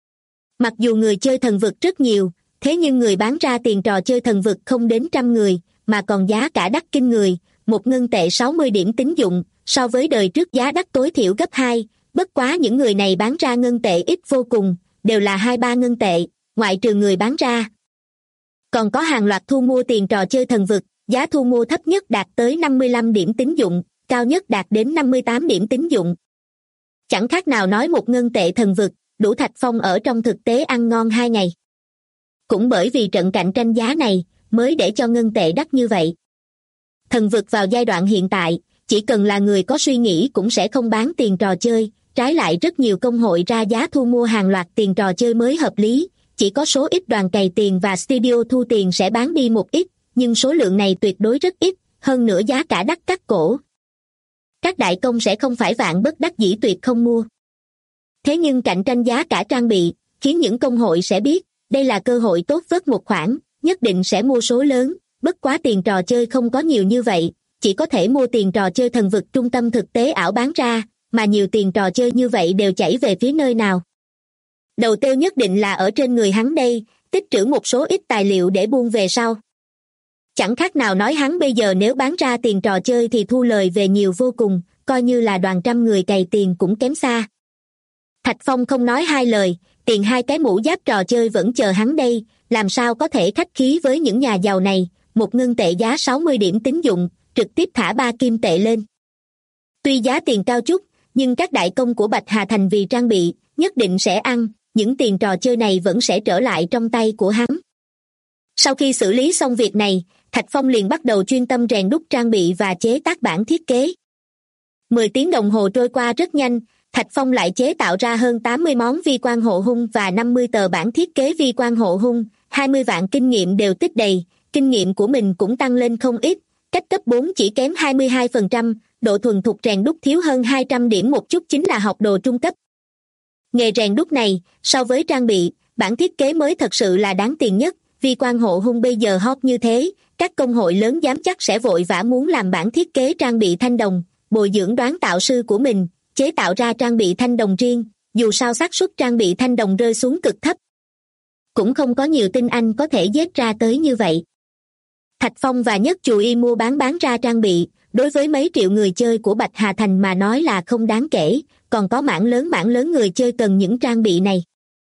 Mặc dù người chơi thần vực rất nhiều, thế nhưng người bán ra tiền trò chơi thần vực không đến 100 người, mà còn giá cả đắt kinh người, một ngân tệ 60 điểm tín dụng, so với đời trước giá đắt tối thiểu gấp 2, bất quá những người này bán ra ngân tệ ít vô cùng, đều là 2-3 ngân tệ, ngoại trừ người bán ra. Còn có hàng loạt thu mua tiền trò chơi thần vực, giá thu mua thấp nhất đạt tới 55 điểm tín dụng, cao nhất đạt đến 58 điểm tín dụng. Chẳng khác nào nói một ngân tệ thần vực, đủ Thạch Phong ở trong thực tế ăn ngon 2 ngày. Cũng bởi vì trận cạnh tranh giá này, mới để cho ngân tệ đắt như vậy. Thần vực vào giai đoạn hiện tại, chỉ cần là người có suy nghĩ cũng sẽ không bán tiền trò chơi, trái lại rất nhiều công hội ra giá thu mua hàng loạt tiền trò chơi mới hợp lý, chỉ có số ít đoàn cày tiền và studio thu tiền sẽ bán đi một ít, nhưng số lượng này tuyệt đối rất ít, hơn nữa giá cả đắt cắt cổ. Các đại công sẽ không phải vạn bất đắc dĩ tuyệt không mua. Thế nhưng cạnh tranh giá cả trang bị, khiến những công hội sẽ biết, đây là cơ hội tốt vớt một khoản, nhất định sẽ mua số lớn, bất quá tiền trò chơi không có nhiều như vậy, chỉ có thể mua tiền trò chơi thần vực trung tâm thực tế ảo bán ra, mà nhiều tiền trò chơi như vậy đều chảy về phía nơi nào. Đầu tiêu nhất định là ở trên người hắn đây, tích trữ một số ít tài liệu để buôn về sau. Chẳng khác nào nói hắn bây giờ nếu bán ra tiền trò chơi thì thu lời về nhiều vô cùng, coi như là đoàn trăm người cày tiền cũng kém xa. Thạch Phong không nói hai lời, tiền hai cái mũ giáp trò chơi vẫn chờ hắn đây, làm sao có thể khách khí với những nhà giàu này, một ngân tệ giá 60 điểm tín dụng, trực tiếp thả 3 kim tệ lên. Tuy giá tiền cao chút, nhưng các đại công của Bạch Hà Thành vì trang bị, nhất định sẽ ăn, những tiền trò chơi này vẫn sẽ trở lại trong tay của hắn. Sau khi xử lý xong việc này, Thạch Phong liền bắt đầu chuyên tâm rèn đúc trang bị và chế tác bản thiết kế. 10 tiếng đồng hồ trôi qua rất nhanh, Thạch Phong lại chế tạo ra hơn 80 món vi quan hộ hung và 50 tờ bản thiết kế vi quan hộ hung, 20 vạn kinh nghiệm đều tích đầy, kinh nghiệm của mình cũng tăng lên không ít, cách cấp 4 chỉ kém 22%, độ thuần thục rèn đúc thiếu hơn 200 điểm một chút chính là học đồ trung cấp. Nghề rèn đúc này, so với trang bị, bản thiết kế mới thật sự là đáng tiền nhất, vi quan hộ hung bây giờ hot như thế, các công hội lớn dám chắc sẽ vội vã muốn làm bản thiết kế trang bị thanh đồng, bồi dưỡng đoán tạo sư của mình, chế tạo ra trang bị thanh đồng riêng, dù sao xác suất trang bị thanh đồng rơi xuống cực thấp. Cũng không có nhiều tinh anh có thể giết ra tới như vậy. Thạch Phong và Nhất Chù Y mua bán ra trang bị, đối với mấy triệu người chơi của Bạch Hà Thành mà nói là không đáng kể, còn có mảng lớn người chơi cần những trang bị này.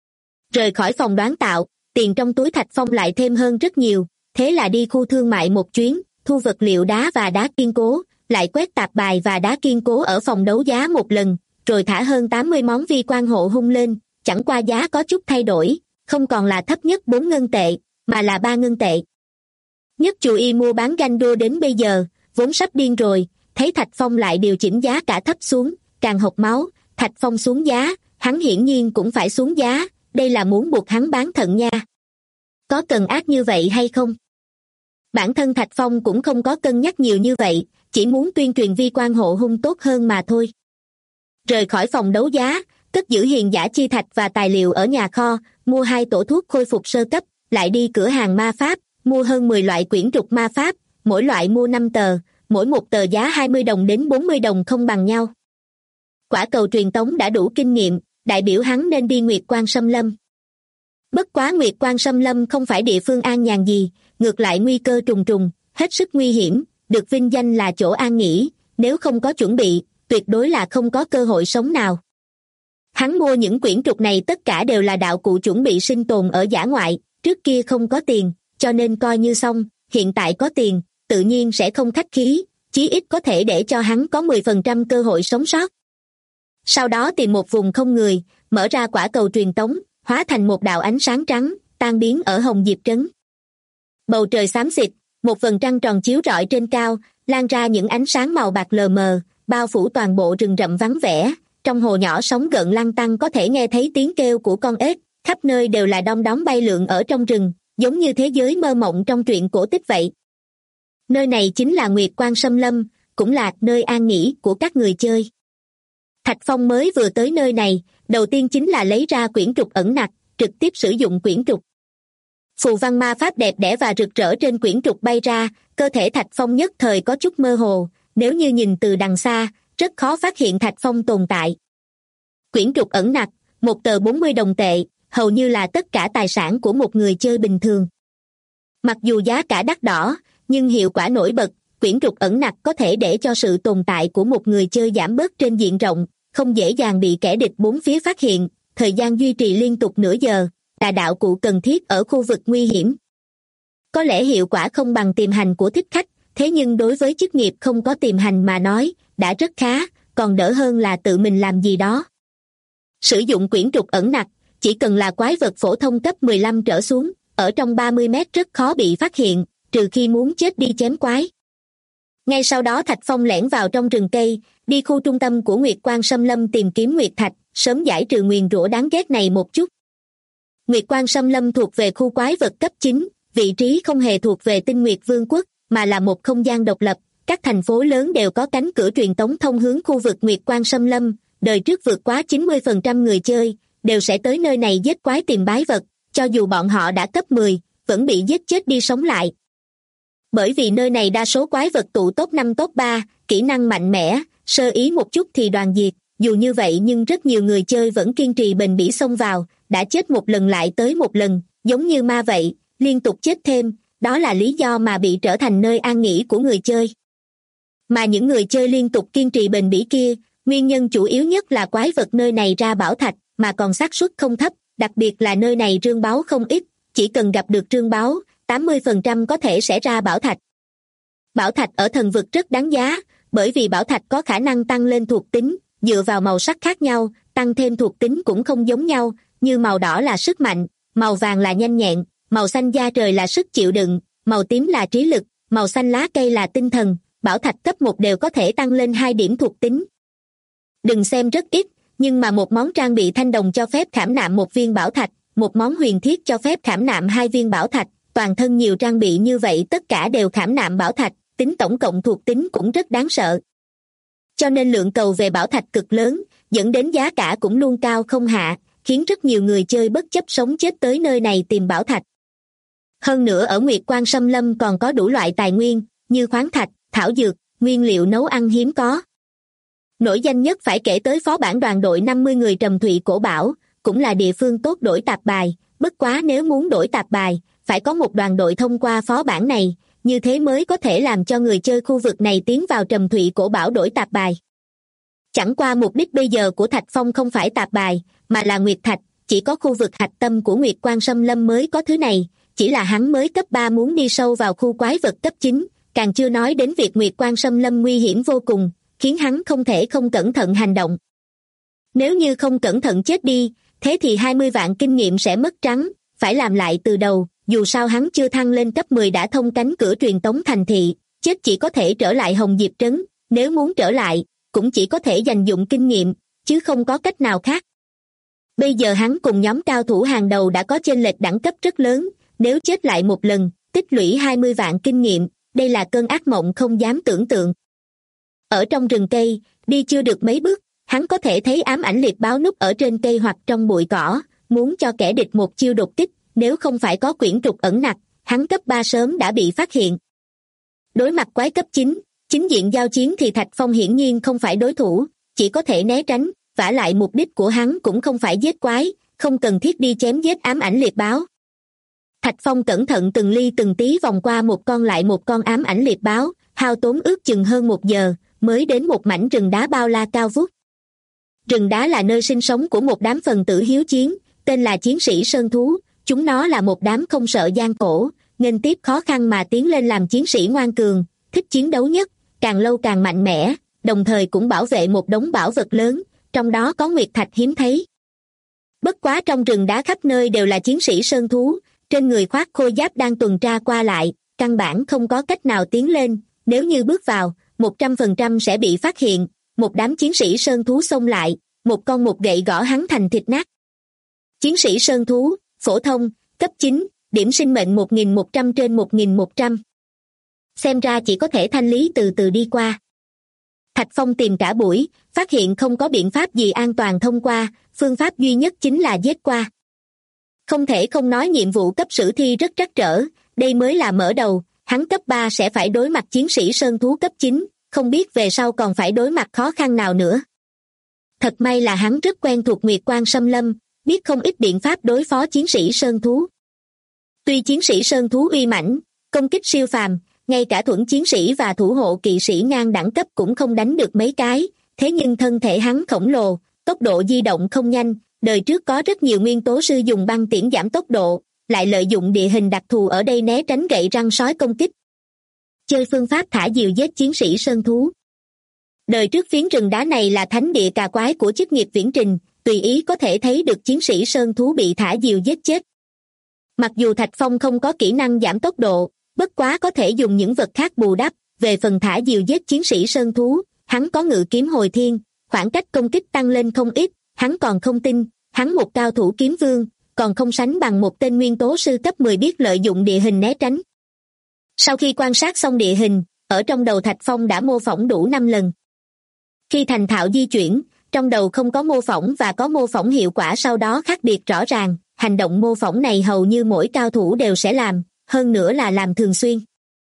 Rời khỏi phòng đoán tạo, tiền trong túi Thạch Phong lại thêm hơn rất nhiều, thế là đi khu thương mại một chuyến, thu vật liệu đá và đá kiên cố, lại quét tạp bài và đá kiên cố ở phòng đấu giá một lần, rồi thả hơn 80 món vi quan hộ hung lên, chẳng qua giá có chút thay đổi, không còn là thấp nhất 4 ngân tệ, mà là 3 ngân tệ. Nhất Chù Y mua bán ganh đua đến bây giờ, vốn sắp điên rồi, thấy Thạch Phong lại điều chỉnh giá cả thấp xuống, càng hộc máu, Thạch Phong xuống giá, hắn hiển nhiên cũng phải xuống giá, đây là muốn buộc hắn bán thận nha. Có cần ác như vậy hay không? Bản thân Thạch Phong cũng không có cân nhắc nhiều như vậy, chỉ muốn tuyên truyền vi quan hộ hung tốt hơn mà thôi. Rời khỏi phòng đấu giá, cất giữ hiền giả chi thạch và tài liệu ở nhà kho, mua 2 tổ thuốc khôi phục sơ cấp, lại đi cửa hàng ma pháp, mua hơn 10 loại quyển trục ma pháp, mỗi loại mua 5 tờ, mỗi một tờ giá 20 đồng đến 40 đồng không bằng nhau. Quả cầu truyền tống đã đủ kinh nghiệm, đại biểu hắn nên đi Nguyệt Quan Xâm Lâm. Bất quá Nguyệt Quan Xâm Lâm không phải địa phương an nhàn gì, ngược lại nguy cơ trùng trùng, hết sức nguy hiểm, được vinh danh là chỗ an nghỉ, nếu không có chuẩn bị, tuyệt đối là không có cơ hội sống nào. Hắn mua những quyển trục này tất cả đều là đạo cụ chuẩn bị sinh tồn ở dã ngoại, trước kia không có tiền, cho nên coi như xong, hiện tại có tiền, tự nhiên sẽ không khách khí, chí ít có thể để cho hắn có 10% cơ hội sống sót. Sau đó tìm một vùng không người, mở ra quả cầu truyền tống, hóa thành một đạo ánh sáng trắng, tan biến ở Hồng Diệp Trấn. Bầu trời xám xịt, một vầng trăng tròn chiếu rọi trên cao, lan ra những ánh sáng màu bạc lờ mờ, bao phủ toàn bộ rừng rậm vắng vẻ, trong hồ nhỏ sóng gợn lăn tăn có thể nghe thấy tiếng kêu của con ếch, khắp nơi đều là đom đóm bay lượn ở trong rừng, giống như thế giới mơ mộng trong truyện cổ tích vậy. Nơi này chính là Nguyệt Quan Xâm Lâm, cũng là nơi an nghỉ của các người chơi. Thạch Phong mới vừa tới nơi này, đầu tiên chính là lấy ra quyển trục ẩn nặc, trực tiếp sử dụng quyển trục. Phù văn ma pháp đẹp đẽ và rực rỡ trên quyển trục bay ra, cơ thể Thạch Phong nhất thời có chút mơ hồ, nếu như nhìn từ đằng xa, rất khó phát hiện Thạch Phong tồn tại. Quyển trục ẩn nặc, một tờ 40 đồng tệ, hầu như là tất cả tài sản của một người chơi bình thường. Mặc dù giá cả đắt đỏ, nhưng hiệu quả nổi bật, quyển trục ẩn nặc có thể để cho sự tồn tại của một người chơi giảm bớt trên diện rộng, không dễ dàng bị kẻ địch bốn phía phát hiện, thời gian duy trì liên tục nửa giờ, là đạo cụ cần thiết ở khu vực nguy hiểm. Có lẽ hiệu quả không bằng tiềm hành của thích khách, thế nhưng đối với chức nghiệp không có tiềm hành mà nói, đã rất khá, còn đỡ hơn là tự mình làm gì đó. Sử dụng quyển trục ẩn nặc, chỉ cần là quái vật phổ thông cấp 15 trở xuống, ở trong 30 mét rất khó bị phát hiện, trừ khi muốn chết đi chém quái. Ngay sau đó Thạch Phong lẻn vào trong rừng cây, đi khu trung tâm của Nguyệt Quan Xâm Lâm tìm kiếm Nguyệt Thạch, sớm giải trừ nguyền rủa đáng ghét này một chút. Nguyệt Quan Xâm Lâm thuộc về khu quái vật cấp 9, vị trí không hề thuộc về Tinh Nguyệt Vương quốc, mà là một không gian độc lập, các thành phố lớn đều có cánh cửa truyền tống thông hướng khu vực Nguyệt Quan Xâm Lâm, đời trước vượt quá 90% người chơi, đều sẽ tới nơi này giết quái tìm bái vật, cho dù bọn họ đã cấp 10, vẫn bị giết chết đi sống lại. Bởi vì nơi này đa số quái vật tụ top 5 top 3, kỹ năng mạnh mẽ, sơ ý một chút thì đoàn diệt, dù như vậy nhưng rất nhiều người chơi vẫn kiên trì bền bỉ xông vào, đã chết một lần lại tới một lần, giống như ma vậy, liên tục chết thêm, đó là lý do mà bị trở thành nơi an nghỉ của người chơi. Mà những người chơi liên tục kiên trì bền bỉ kia, nguyên nhân chủ yếu nhất là quái vật nơi này ra bảo thạch, mà còn xác suất không thấp, đặc biệt là nơi này rương báu không ít, chỉ cần gặp được rương báu, 80% có thể sẽ ra bảo thạch. Bảo thạch ở thần vực rất đáng giá, bởi vì bảo thạch có khả năng tăng lên thuộc tính, dựa vào màu sắc khác nhau, tăng thêm thuộc tính cũng không giống nhau, như màu đỏ là sức mạnh, màu vàng là nhanh nhẹn, màu xanh da trời là sức chịu đựng, màu tím là trí lực, màu xanh lá cây là tinh thần, bảo thạch cấp 1 đều có thể tăng lên 2 điểm thuộc tính. Đừng xem rất ít, nhưng mà một món trang bị thanh đồng cho phép khảm nạm 1 viên bảo thạch, một món huyền thiết cho phép khảm nạm 2 viên bảo thạch, toàn thân nhiều trang bị như vậy tất cả đều khảm nạm bảo thạch, tính tổng cộng thuộc tính cũng rất đáng sợ. Cho nên lượng cầu về bảo thạch cực lớn, dẫn đến giá cả cũng luôn cao không hạ, khiến rất nhiều người chơi bất chấp sống chết tới nơi này tìm bảo thạch. Hơn nữa ở Nguyệt Quan Xâm Lâm còn có đủ loại tài nguyên, như khoáng thạch, thảo dược, nguyên liệu nấu ăn hiếm có. Nổi danh nhất phải kể tới phó bản đoàn đội 50 người Trầm Thụy Cổ Bảo, cũng là địa phương tốt đổi tạp bài, bất quá nếu muốn đổi tạp bài, phải có một đoàn đội thông qua phó bản này, như thế mới có thể làm cho người chơi khu vực này tiến vào Trầm Thụy Cổ Bảo đổi tạp bài. Chẳng qua mục đích bây giờ của Thạch Phong không phải tạp bài, mà là Nguyệt Thạch, chỉ có khu vực hạch tâm của Nguyệt Quan Xâm Lâm mới có thứ này, chỉ là hắn mới cấp 3 muốn đi sâu vào khu quái vật cấp 9, càng chưa nói đến việc Nguyệt Quan Xâm Lâm nguy hiểm vô cùng, khiến hắn không thể không cẩn thận hành động. Nếu như không cẩn thận chết đi, thế thì 20 vạn kinh nghiệm sẽ mất trắng, phải làm lại từ đầu, dù sao hắn chưa thăng lên cấp 10 đã thông cánh cửa truyền tống thành thị, chết chỉ có thể trở lại Hồng Diệp Trấn, nếu muốn trở lại, cũng chỉ có thể dành dụng kinh nghiệm, chứ không có cách nào khác. Bây giờ hắn cùng nhóm cao thủ hàng đầu đã có chênh lệch đẳng cấp rất lớn, nếu chết lại một lần, tích lũy 20 vạn kinh nghiệm, đây là cơn ác mộng không dám tưởng tượng. Ở trong rừng cây, đi chưa được mấy bước, hắn có thể thấy ám ảnh liệt báo núp ở trên cây hoặc trong bụi cỏ, muốn cho kẻ địch một chiêu đột kích, nếu không phải có quyển trục ẩn nặc, hắn cấp 3 sớm đã bị phát hiện. Đối mặt quái cấp 9, chính diện giao chiến thì Thạch Phong hiển nhiên không phải đối thủ, chỉ có thể né tránh, vả lại mục đích của hắn cũng không phải giết quái, không cần thiết đi chém giết ám ảnh liệt báo. Thạch Phong cẩn thận từng ly từng tí vòng qua một con lại một con ám ảnh liệt báo, hao tốn ước chừng hơn 1 giờ, mới đến một mảnh rừng đá bao la cao vút. Rừng đá là nơi sinh sống của một đám phần tử hiếu chiến, tên là chiến sĩ sơn thú, chúng nó là một đám không sợ gian khổ, nghênh tiếp khó khăn mà tiến lên làm chiến sĩ ngoan cường, thích chiến đấu nhất, càng lâu càng mạnh mẽ, đồng thời cũng bảo vệ một đống bảo vật lớn, trong đó có nguyệt thạch hiếm thấy. Bất quá trong rừng đá khắp nơi đều là chiến sĩ sơn thú, trên người khoác khôi giáp đang tuần tra qua lại, căn bản không có cách nào tiến lên, nếu như bước vào, 100% sẽ bị phát hiện, một đám chiến sĩ sơn thú xông lại, một con một gậy gõ hắn thành thịt nát. Chiến sĩ sơn thú, phổ thông, cấp 9, điểm sinh mệnh 1.100 trên 1.100. Xem ra chỉ có thể thanh lý từ từ đi qua. Thạch Phong tìm cả buổi, phát hiện không có biện pháp gì an toàn thông qua, phương pháp duy nhất chính là giết qua. Không thể không nói nhiệm vụ cấp sử thi rất trắc trở, đây mới là mở đầu, hắn cấp 3 sẽ phải đối mặt chiến sĩ sơn thú cấp 9, không biết về sau còn phải đối mặt khó khăn nào nữa. Thật may là hắn rất quen thuộc Nguyệt Quan Xâm Lâm, biết không ít biện pháp đối phó chiến sĩ sơn thú. Tuy chiến sĩ sơn thú uy mãnh, công kích siêu phàm, ngay cả thuẫn chiến sĩ và thủ hộ kỵ sĩ ngang đẳng cấp cũng không đánh được mấy cái, thế nhưng thân thể hắn khổng lồ, tốc độ di động không nhanh, đời trước có rất nhiều nguyên tố sư dùng băng tiễn giảm tốc độ, lại lợi dụng địa hình đặc thù ở đây né tránh gậy răng sói công kích. Chơi phương pháp thả diều giết chiến sĩ sơn thú. Đời trước phiến rừng đá này là thánh địa cà quái của chức nghiệp viễn trình, tùy ý có thể thấy được chiến sĩ sơn thú bị thả diều giết chết. Mặc dù Thạch Phong không có kỹ năng giảm tốc độ, bất quá có thể dùng những vật khác bù đắp, về phần thả diều giết chiến sĩ sơn thú, hắn có ngự kiếm hồi thiên, khoảng cách công kích tăng lên không ít, hắn còn không tin, hắn một cao thủ kiếm vương, còn không sánh bằng một tên nguyên tố sư cấp 10 biết lợi dụng địa hình né tránh. Sau khi quan sát xong địa hình, ở trong đầu Thạch Phong đã mô phỏng đủ 5 lần. Khi thành thạo di chuyển, trong đầu không có mô phỏng và có mô phỏng hiệu quả sau đó khác biệt rõ ràng, hành động mô phỏng này hầu như mỗi cao thủ đều sẽ làm, hơn nữa là làm thường xuyên.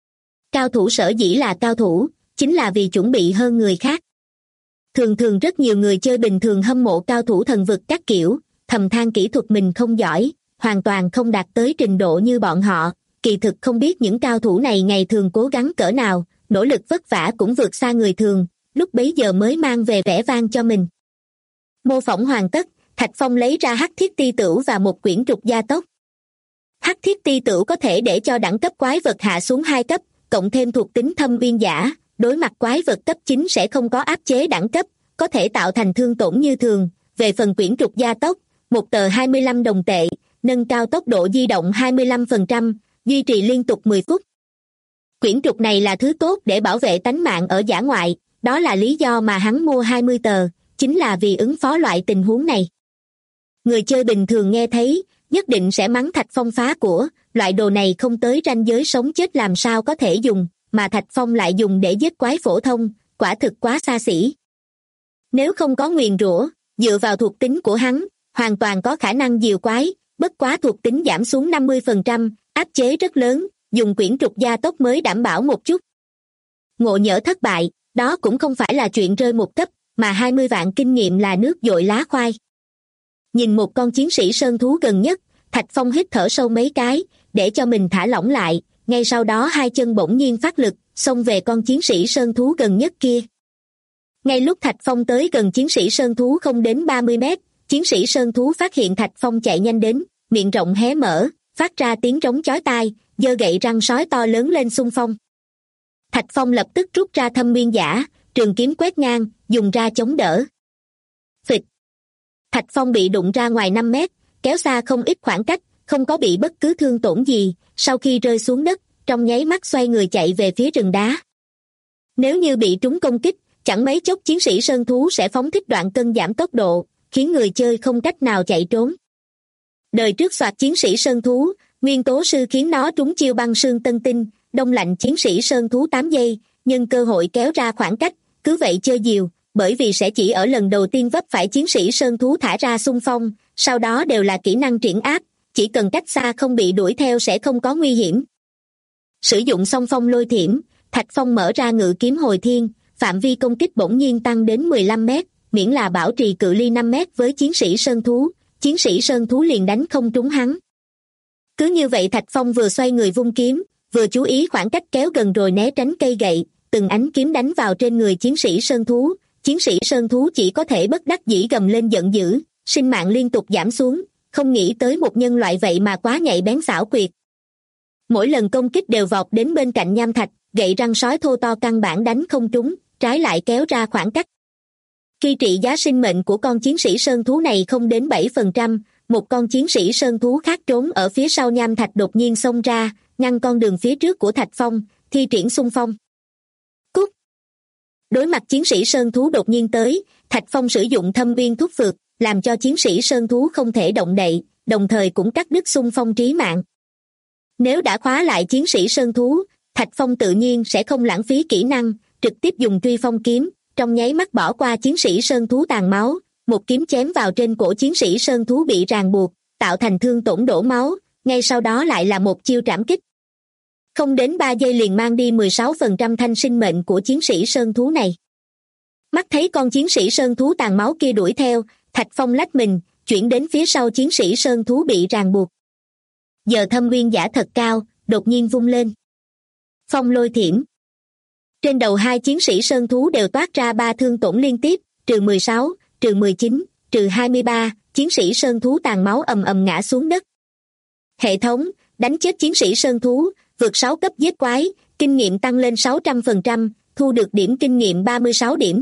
Cao thủ sở dĩ là cao thủ, chính là vì chuẩn bị hơn người khác. Thường thường rất nhiều người chơi bình thường hâm mộ cao thủ thần vực các kiểu, thầm than kỹ thuật mình không giỏi, hoàn toàn không đạt tới trình độ như bọn họ, kỳ thực không biết những cao thủ này ngày thường cố gắng cỡ nào, nỗ lực vất vả cũng vượt xa người thường, lúc bấy giờ mới mang về vẻ vang cho mình. Mô phỏng hoàn tất, Thạch Phong lấy ra hắc thiết ti tửu và một quyển trục gia tốc. Hắc thiết ti tửu có thể để cho đẳng cấp quái vật hạ xuống 2 cấp, cộng thêm thuộc tính thâm uyên giả, đối mặt quái vật cấp 9 sẽ không có áp chế đẳng cấp, có thể tạo thành thương tổn như thường. Về phần quyển trục gia tốc, một tờ 25 đồng tệ, nâng cao tốc độ di động 25%, duy trì liên tục 10 phút. Quyển trục này là thứ tốt để bảo vệ tánh mạng ở dã ngoại, đó là lý do mà hắn mua 20 tờ, chính là vì ứng phó loại tình huống này. Người chơi bình thường nghe thấy, nhất định sẽ mắng Thạch Phong phá của, loại đồ này không tới ranh giới sống chết làm sao có thể dùng, mà Thạch Phong lại dùng để giết quái phổ thông, quả thực quá xa xỉ. Nếu không có nguyền rủa, dựa vào thuộc tính của hắn, hoàn toàn có khả năng diều quái, bất quá thuộc tính giảm xuống 50%, áp chế rất lớn, dùng quyển trục gia tốc mới đảm bảo một chút. Ngộ nhỡ thất bại, đó cũng không phải là chuyện rơi một cấp, mà 20 vạn kinh nghiệm là nước dội lá khoai. Nhìn một con chiến sĩ sơn thú gần nhất, Thạch Phong hít thở sâu mấy cái, để cho mình thả lỏng lại, ngay sau đó hai chân bỗng nhiên phát lực, xông về con chiến sĩ sơn thú gần nhất kia. Ngay lúc Thạch Phong tới gần chiến sĩ sơn thú không đến 30 mét, chiến sĩ sơn thú phát hiện Thạch Phong chạy nhanh đến, miệng rộng hé mở, phát ra tiếng rống chói tai, giơ gậy răng sói to lớn lên xung phong. Thạch Phong lập tức rút ra thâm uyên giả, trường kiếm quét ngang, dùng ra chống đỡ. Phịch! Thạch Phong bị đụng ra ngoài 5 mét, kéo xa không ít khoảng cách, không có bị bất cứ thương tổn gì, sau khi rơi xuống đất, trong nháy mắt xoay người chạy về phía rừng đá. Nếu như bị trúng công kích, chẳng mấy chốc chiến sĩ sơn thú sẽ phóng thích đoạn cân giảm tốc độ, khiến người chơi không cách nào chạy trốn. Đời trước soạt chiến sĩ sơn thú, nguyên tố sư khiến nó trúng chiêu băng sương tân tinh, đông lạnh chiến sĩ sơn thú 8 giây, nhân cơ hội kéo ra khoảng cách, cứ vậy chơi diều, bởi vì sẽ chỉ ở lần đầu tiên vấp phải chiến sĩ sơn thú thả ra xung phong, sau đó đều là kỹ năng triển áp, chỉ cần cách xa không bị đuổi theo sẽ không có nguy hiểm. Sử dụng song phong lôi thiểm, Thạch Phong mở ra ngự kiếm hồi thiên, phạm vi công kích bỗng nhiên tăng đến 15 mét, miễn là bảo trì cự ly 5 mét với chiến sĩ sơn thú liền đánh không trúng hắn. Cứ như vậy Thạch Phong vừa xoay người vung kiếm, vừa chú ý khoảng cách kéo gần rồi né tránh cây gậy, từng ánh kiếm đánh vào trên người chiến sĩ sơn thú chỉ có thể bất đắc dĩ gầm lên giận dữ, sinh mạng liên tục giảm xuống, không nghĩ tới một nhân loại vậy mà quá nhạy bén xảo quyệt. Mỗi lần công kích đều vọt đến bên cạnh nham thạch, gậy răng sói thô to căn bản đánh không trúng, trái lại kéo ra khoảng cách. Khi trị giá sinh mệnh của con chiến sĩ sơn thú này không đến 7%, một con chiến sĩ sơn thú khác trốn ở phía sau nham thạch đột nhiên xông ra, ngăn con đường phía trước của Thạch Phong, thi triển xung phong. Cút! Đối mặt chiến sĩ sơn thú đột nhiên tới, Thạch Phong sử dụng thâm uyên thúc phược, làm cho chiến sĩ sơn thú không thể động đậy, đồng thời cũng cắt đứt xung phong trí mạng. Nếu đã khóa lại chiến sĩ sơn thú, Thạch Phong tự nhiên sẽ không lãng phí kỹ năng, trực tiếp dùng truy phong kiếm, trong nháy mắt bỏ qua chiến sĩ sơn thú tàn máu, một kiếm chém vào trên cổ chiến sĩ sơn thú bị ràng buộc, tạo thành thương tổn đổ máu, ngay sau đó lại là một chiêu trảm kích. Không đến 3 giây liền mang đi 16% thanh sinh mệnh của chiến sĩ sơn thú này. Mắt thấy con chiến sĩ sơn thú tàn máu kia đuổi theo, Thạch Phong lách mình, chuyển đến phía sau chiến sĩ sơn thú bị ràng buộc. Giờ thâm uyên giả thật cao, đột nhiên vung lên. Phong lôi thiểm. Trên đầu hai chiến sĩ sơn thú đều toát ra 3 thương tổn liên tiếp, trừ 16, trừ 19, trừ 23, chiến sĩ sơn thú tàn máu ầm ầm ngã xuống đất. Hệ thống, đánh chết chiến sĩ sơn thú, vượt 6 cấp giết quái, kinh nghiệm tăng lên 600%, thu được điểm kinh nghiệm 36 điểm.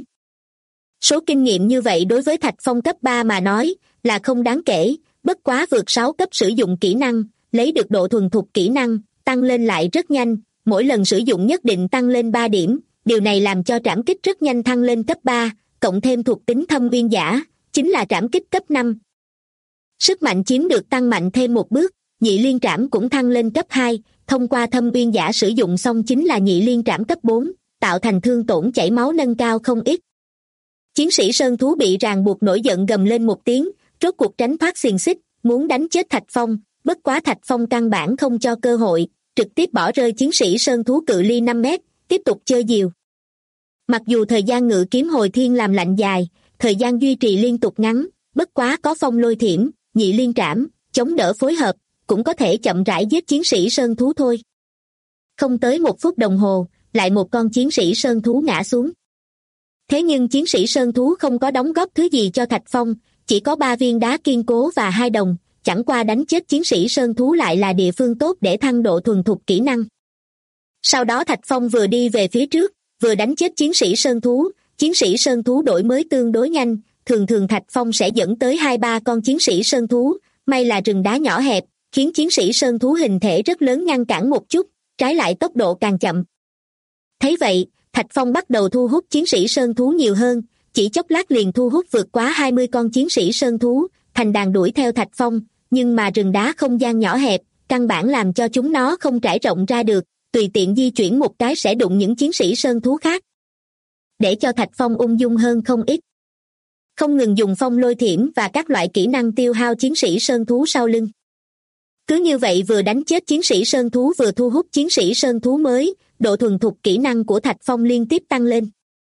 Số kinh nghiệm như vậy đối với Thạch Phong cấp 3 mà nói, là không đáng kể, bất quá vượt 6 cấp sử dụng kỹ năng, lấy được độ thuần thục kỹ năng, tăng lên lại rất nhanh, mỗi lần sử dụng nhất định tăng lên 3 điểm, điều này làm cho trảm kích rất nhanh thăng lên cấp 3, cộng thêm thuộc tính thâm uyên giả, chính là trảm kích cấp 5. Sức mạnh chiếm được tăng mạnh thêm một bước, nhị liên trảm cũng thăng lên cấp 2, thông qua thâm uyên giả sử dụng xong chính là nhị liên trảm cấp 4, tạo thành thương tổn chảy máu nâng cao không ít. Chiến sĩ sơn thú bị ràng buộc nổi giận gầm lên một tiếng, rốt cuộc tránh thoát xiềng xích, muốn đánh chết Thạch Phong, bất quá Thạch Phong căn bản không cho cơ hội, trực tiếp bỏ rơi chiến sĩ sơn thú cự ly 5 mét, tiếp tục chơi diều. Mặc dù thời gian ngự kiếm hồi thiên làm lạnh dài, thời gian duy trì liên tục ngắn, bất quá có phong lôi thiểm, nhị liên trảm, chống đỡ phối hợp, cũng có thể chậm rãi giết chiến sĩ sơn thú thôi. Không tới 1 phút đồng hồ, lại một con chiến sĩ sơn thú ngã xuống. Thế nhưng chiến sĩ sơn thú không có đóng góp thứ gì cho Thạch Phong, chỉ có 3 viên đá kiên cố và 2 đồng, chẳng qua đánh chết chiến sĩ sơn thú lại là địa phương tốt để thăng độ thuần thục kỹ năng. Sau đó Thạch Phong vừa đi về phía trước, vừa đánh chết chiến sĩ sơn thú đổi mới tương đối nhanh, thường Thạch Phong sẽ dẫn tới 2-3 con chiến sĩ sơn thú, may là rừng đá nhỏ hẹp, khiến chiến sĩ sơn thú hình thể rất lớn ngăn cản một chút, trái lại tốc độ càng chậm. Thấy vậy, Thạch Phong bắt đầu thu hút chiến sĩ sơn thú nhiều hơn, chỉ chốc lát liền thu hút vượt quá 20 con chiến sĩ sơn thú, thành đàn đuổi theo Thạch Phong, nhưng mà rừng đá không gian nhỏ hẹp, căn bản làm cho chúng nó không trải rộng ra được, tùy tiện di chuyển một cái sẽ đụng những chiến sĩ sơn thú khác. Để cho Thạch Phong ung dung hơn không ít. Không ngừng dùng phong lôi thiểm và các loại kỹ năng tiêu hao chiến sĩ sơn thú sau lưng. Cứ như vậy vừa đánh chết chiến sĩ sơn thú vừa thu hút chiến sĩ sơn thú mới, độ thuần thục kỹ năng của Thạch Phong liên tiếp tăng lên.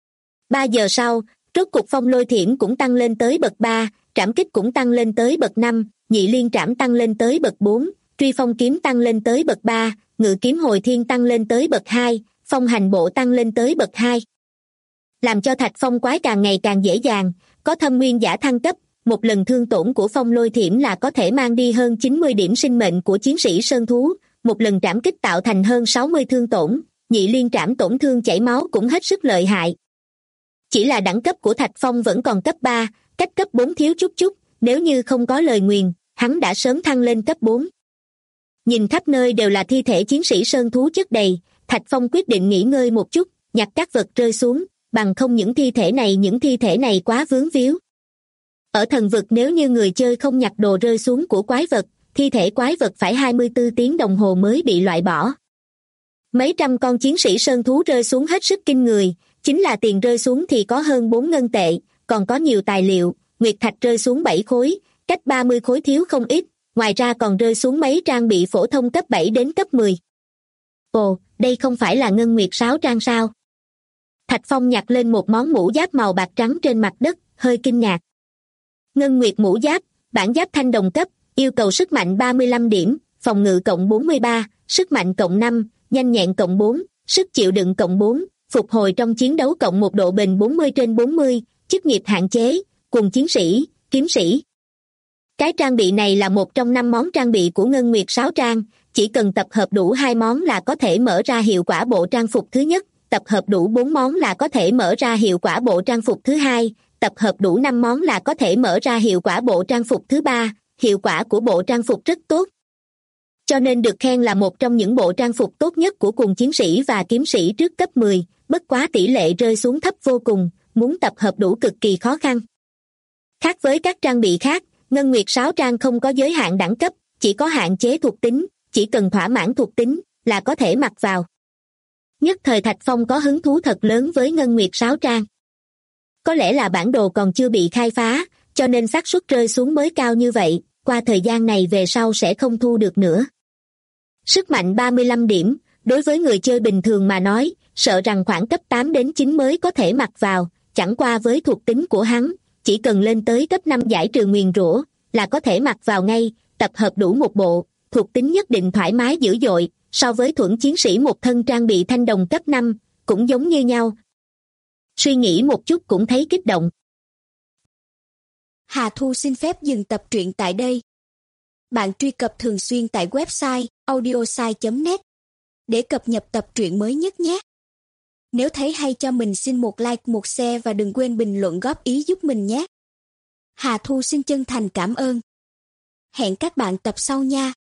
3 giờ sau, rốt cục phong lôi thiểm cũng tăng lên tới bậc 3, trảm kích cũng tăng lên tới bậc 5, nhị liên trảm tăng lên tới bậc 4, truy phong kiếm tăng lên tới bậc 3, ngự kiếm hồi thiên tăng lên tới bậc 2, phong hành bộ tăng lên tới bậc 2. Làm cho Thạch Phong quái càng ngày càng dễ dàng, có thâm nguyên giả thăng cấp, một lần thương tổn của phong lôi thiểm là có thể mang đi hơn 90 điểm sinh mệnh của chiến sĩ sơn thú, một lần trảm kích tạo thành hơn 60 thương tổn, nhị liên trảm tổn thương chảy máu cũng hết sức lợi hại. Chỉ là đẳng cấp của Thạch Phong vẫn còn cấp 3, cách cấp 4 thiếu chút, nếu như không có lời nguyền, hắn đã sớm thăng lên cấp 4. Nhìn khắp nơi đều là thi thể chiến sĩ sơn thú chất đầy, Thạch Phong quyết định nghỉ ngơi một chút, nhặt các vật rơi xuống, bằng không những thi thể này quá vướng víu. Ở thần vực nếu như người chơi không nhặt đồ rơi xuống của quái vật, thi thể quái vật phải 24 tiếng đồng hồ mới bị loại bỏ. Mấy trăm con chiến sĩ sơn thú rơi xuống hết sức kinh người, chính là tiền rơi xuống thì có hơn 4 ngân tệ, còn có nhiều tài liệu, nguyệt thạch rơi xuống 7 khối, cách 30 khối thiếu không ít, ngoài ra còn rơi xuống mấy trang bị phổ thông cấp 7 đến cấp 10. Ồ, đây không phải là ngân nguyệt sáo trang sao? Thạch Phong nhặt lên một món mũ giáp màu bạc trắng trên mặt đất, hơi kinh ngạc. Ngân nguyệt mũ giáp, bản giáp thanh đồng cấp, yêu cầu sức mạnh 35 điểm, phòng ngự cộng 43, sức mạnh cộng 5, nhanh nhẹn cộng 4, sức chịu đựng cộng 4, phục hồi trong chiến đấu cộng 1 độ bền 40/40, chức nghiệp hạn chế, cùng chiến sĩ, kiếm sĩ. Cái trang bị này là một trong 5 món trang bị của Ngân Nguyệt Sáo Trang, chỉ cần tập hợp đủ 2 món là có thể mở ra hiệu quả bộ trang phục thứ nhất, tập hợp đủ 4 món là có thể mở ra hiệu quả bộ trang phục thứ hai, tập hợp đủ 5 món là có thể mở ra hiệu quả bộ trang phục thứ ba, hiệu quả của bộ trang phục rất tốt. Cho nên được khen là một trong những bộ trang phục tốt nhất của cùng chiến sĩ và kiếm sĩ trước cấp 10, bất quá tỷ lệ rơi xuống thấp vô cùng, muốn tập hợp đủ cực kỳ khó khăn. Khác với các trang bị khác, Ngân Nguyệt Sáo Trang không có giới hạn đẳng cấp, chỉ có hạn chế thuộc tính, chỉ cần thỏa mãn thuộc tính là có thể mặc vào. Nhất thời Thạch Phong có hứng thú thật lớn với Ngân Nguyệt Sáo Trang. Có lẽ là bản đồ còn chưa bị khai phá, cho nên xác suất rơi xuống mới cao như vậy, qua thời gian này về sau sẽ không thu được nữa. Sức mạnh 35 điểm, đối với người chơi bình thường mà nói, sợ rằng khoảng cấp 8 đến 9 mới có thể mặc vào, chẳng qua với thuộc tính của hắn, chỉ cần lên tới cấp 5 giải trừ nguyền rủa là có thể mặc vào ngay, tập hợp đủ một bộ, thuộc tính nhất định thoải mái dữ dội, so với thuẫn chiến sĩ một thân trang bị thanh đồng cấp 5, cũng giống như nhau. Suy nghĩ một chút cũng thấy kích động. Hà Thu xin phép dừng tập truyện tại đây. Bạn truy cập thường xuyên tại website audiosai.net để cập nhật tập truyện mới nhất nhé. Nếu thấy hay cho mình xin một like, một share và đừng quên bình luận góp ý giúp mình nhé. Hà Thu xin chân thành cảm ơn. Hẹn các bạn tập sau nha.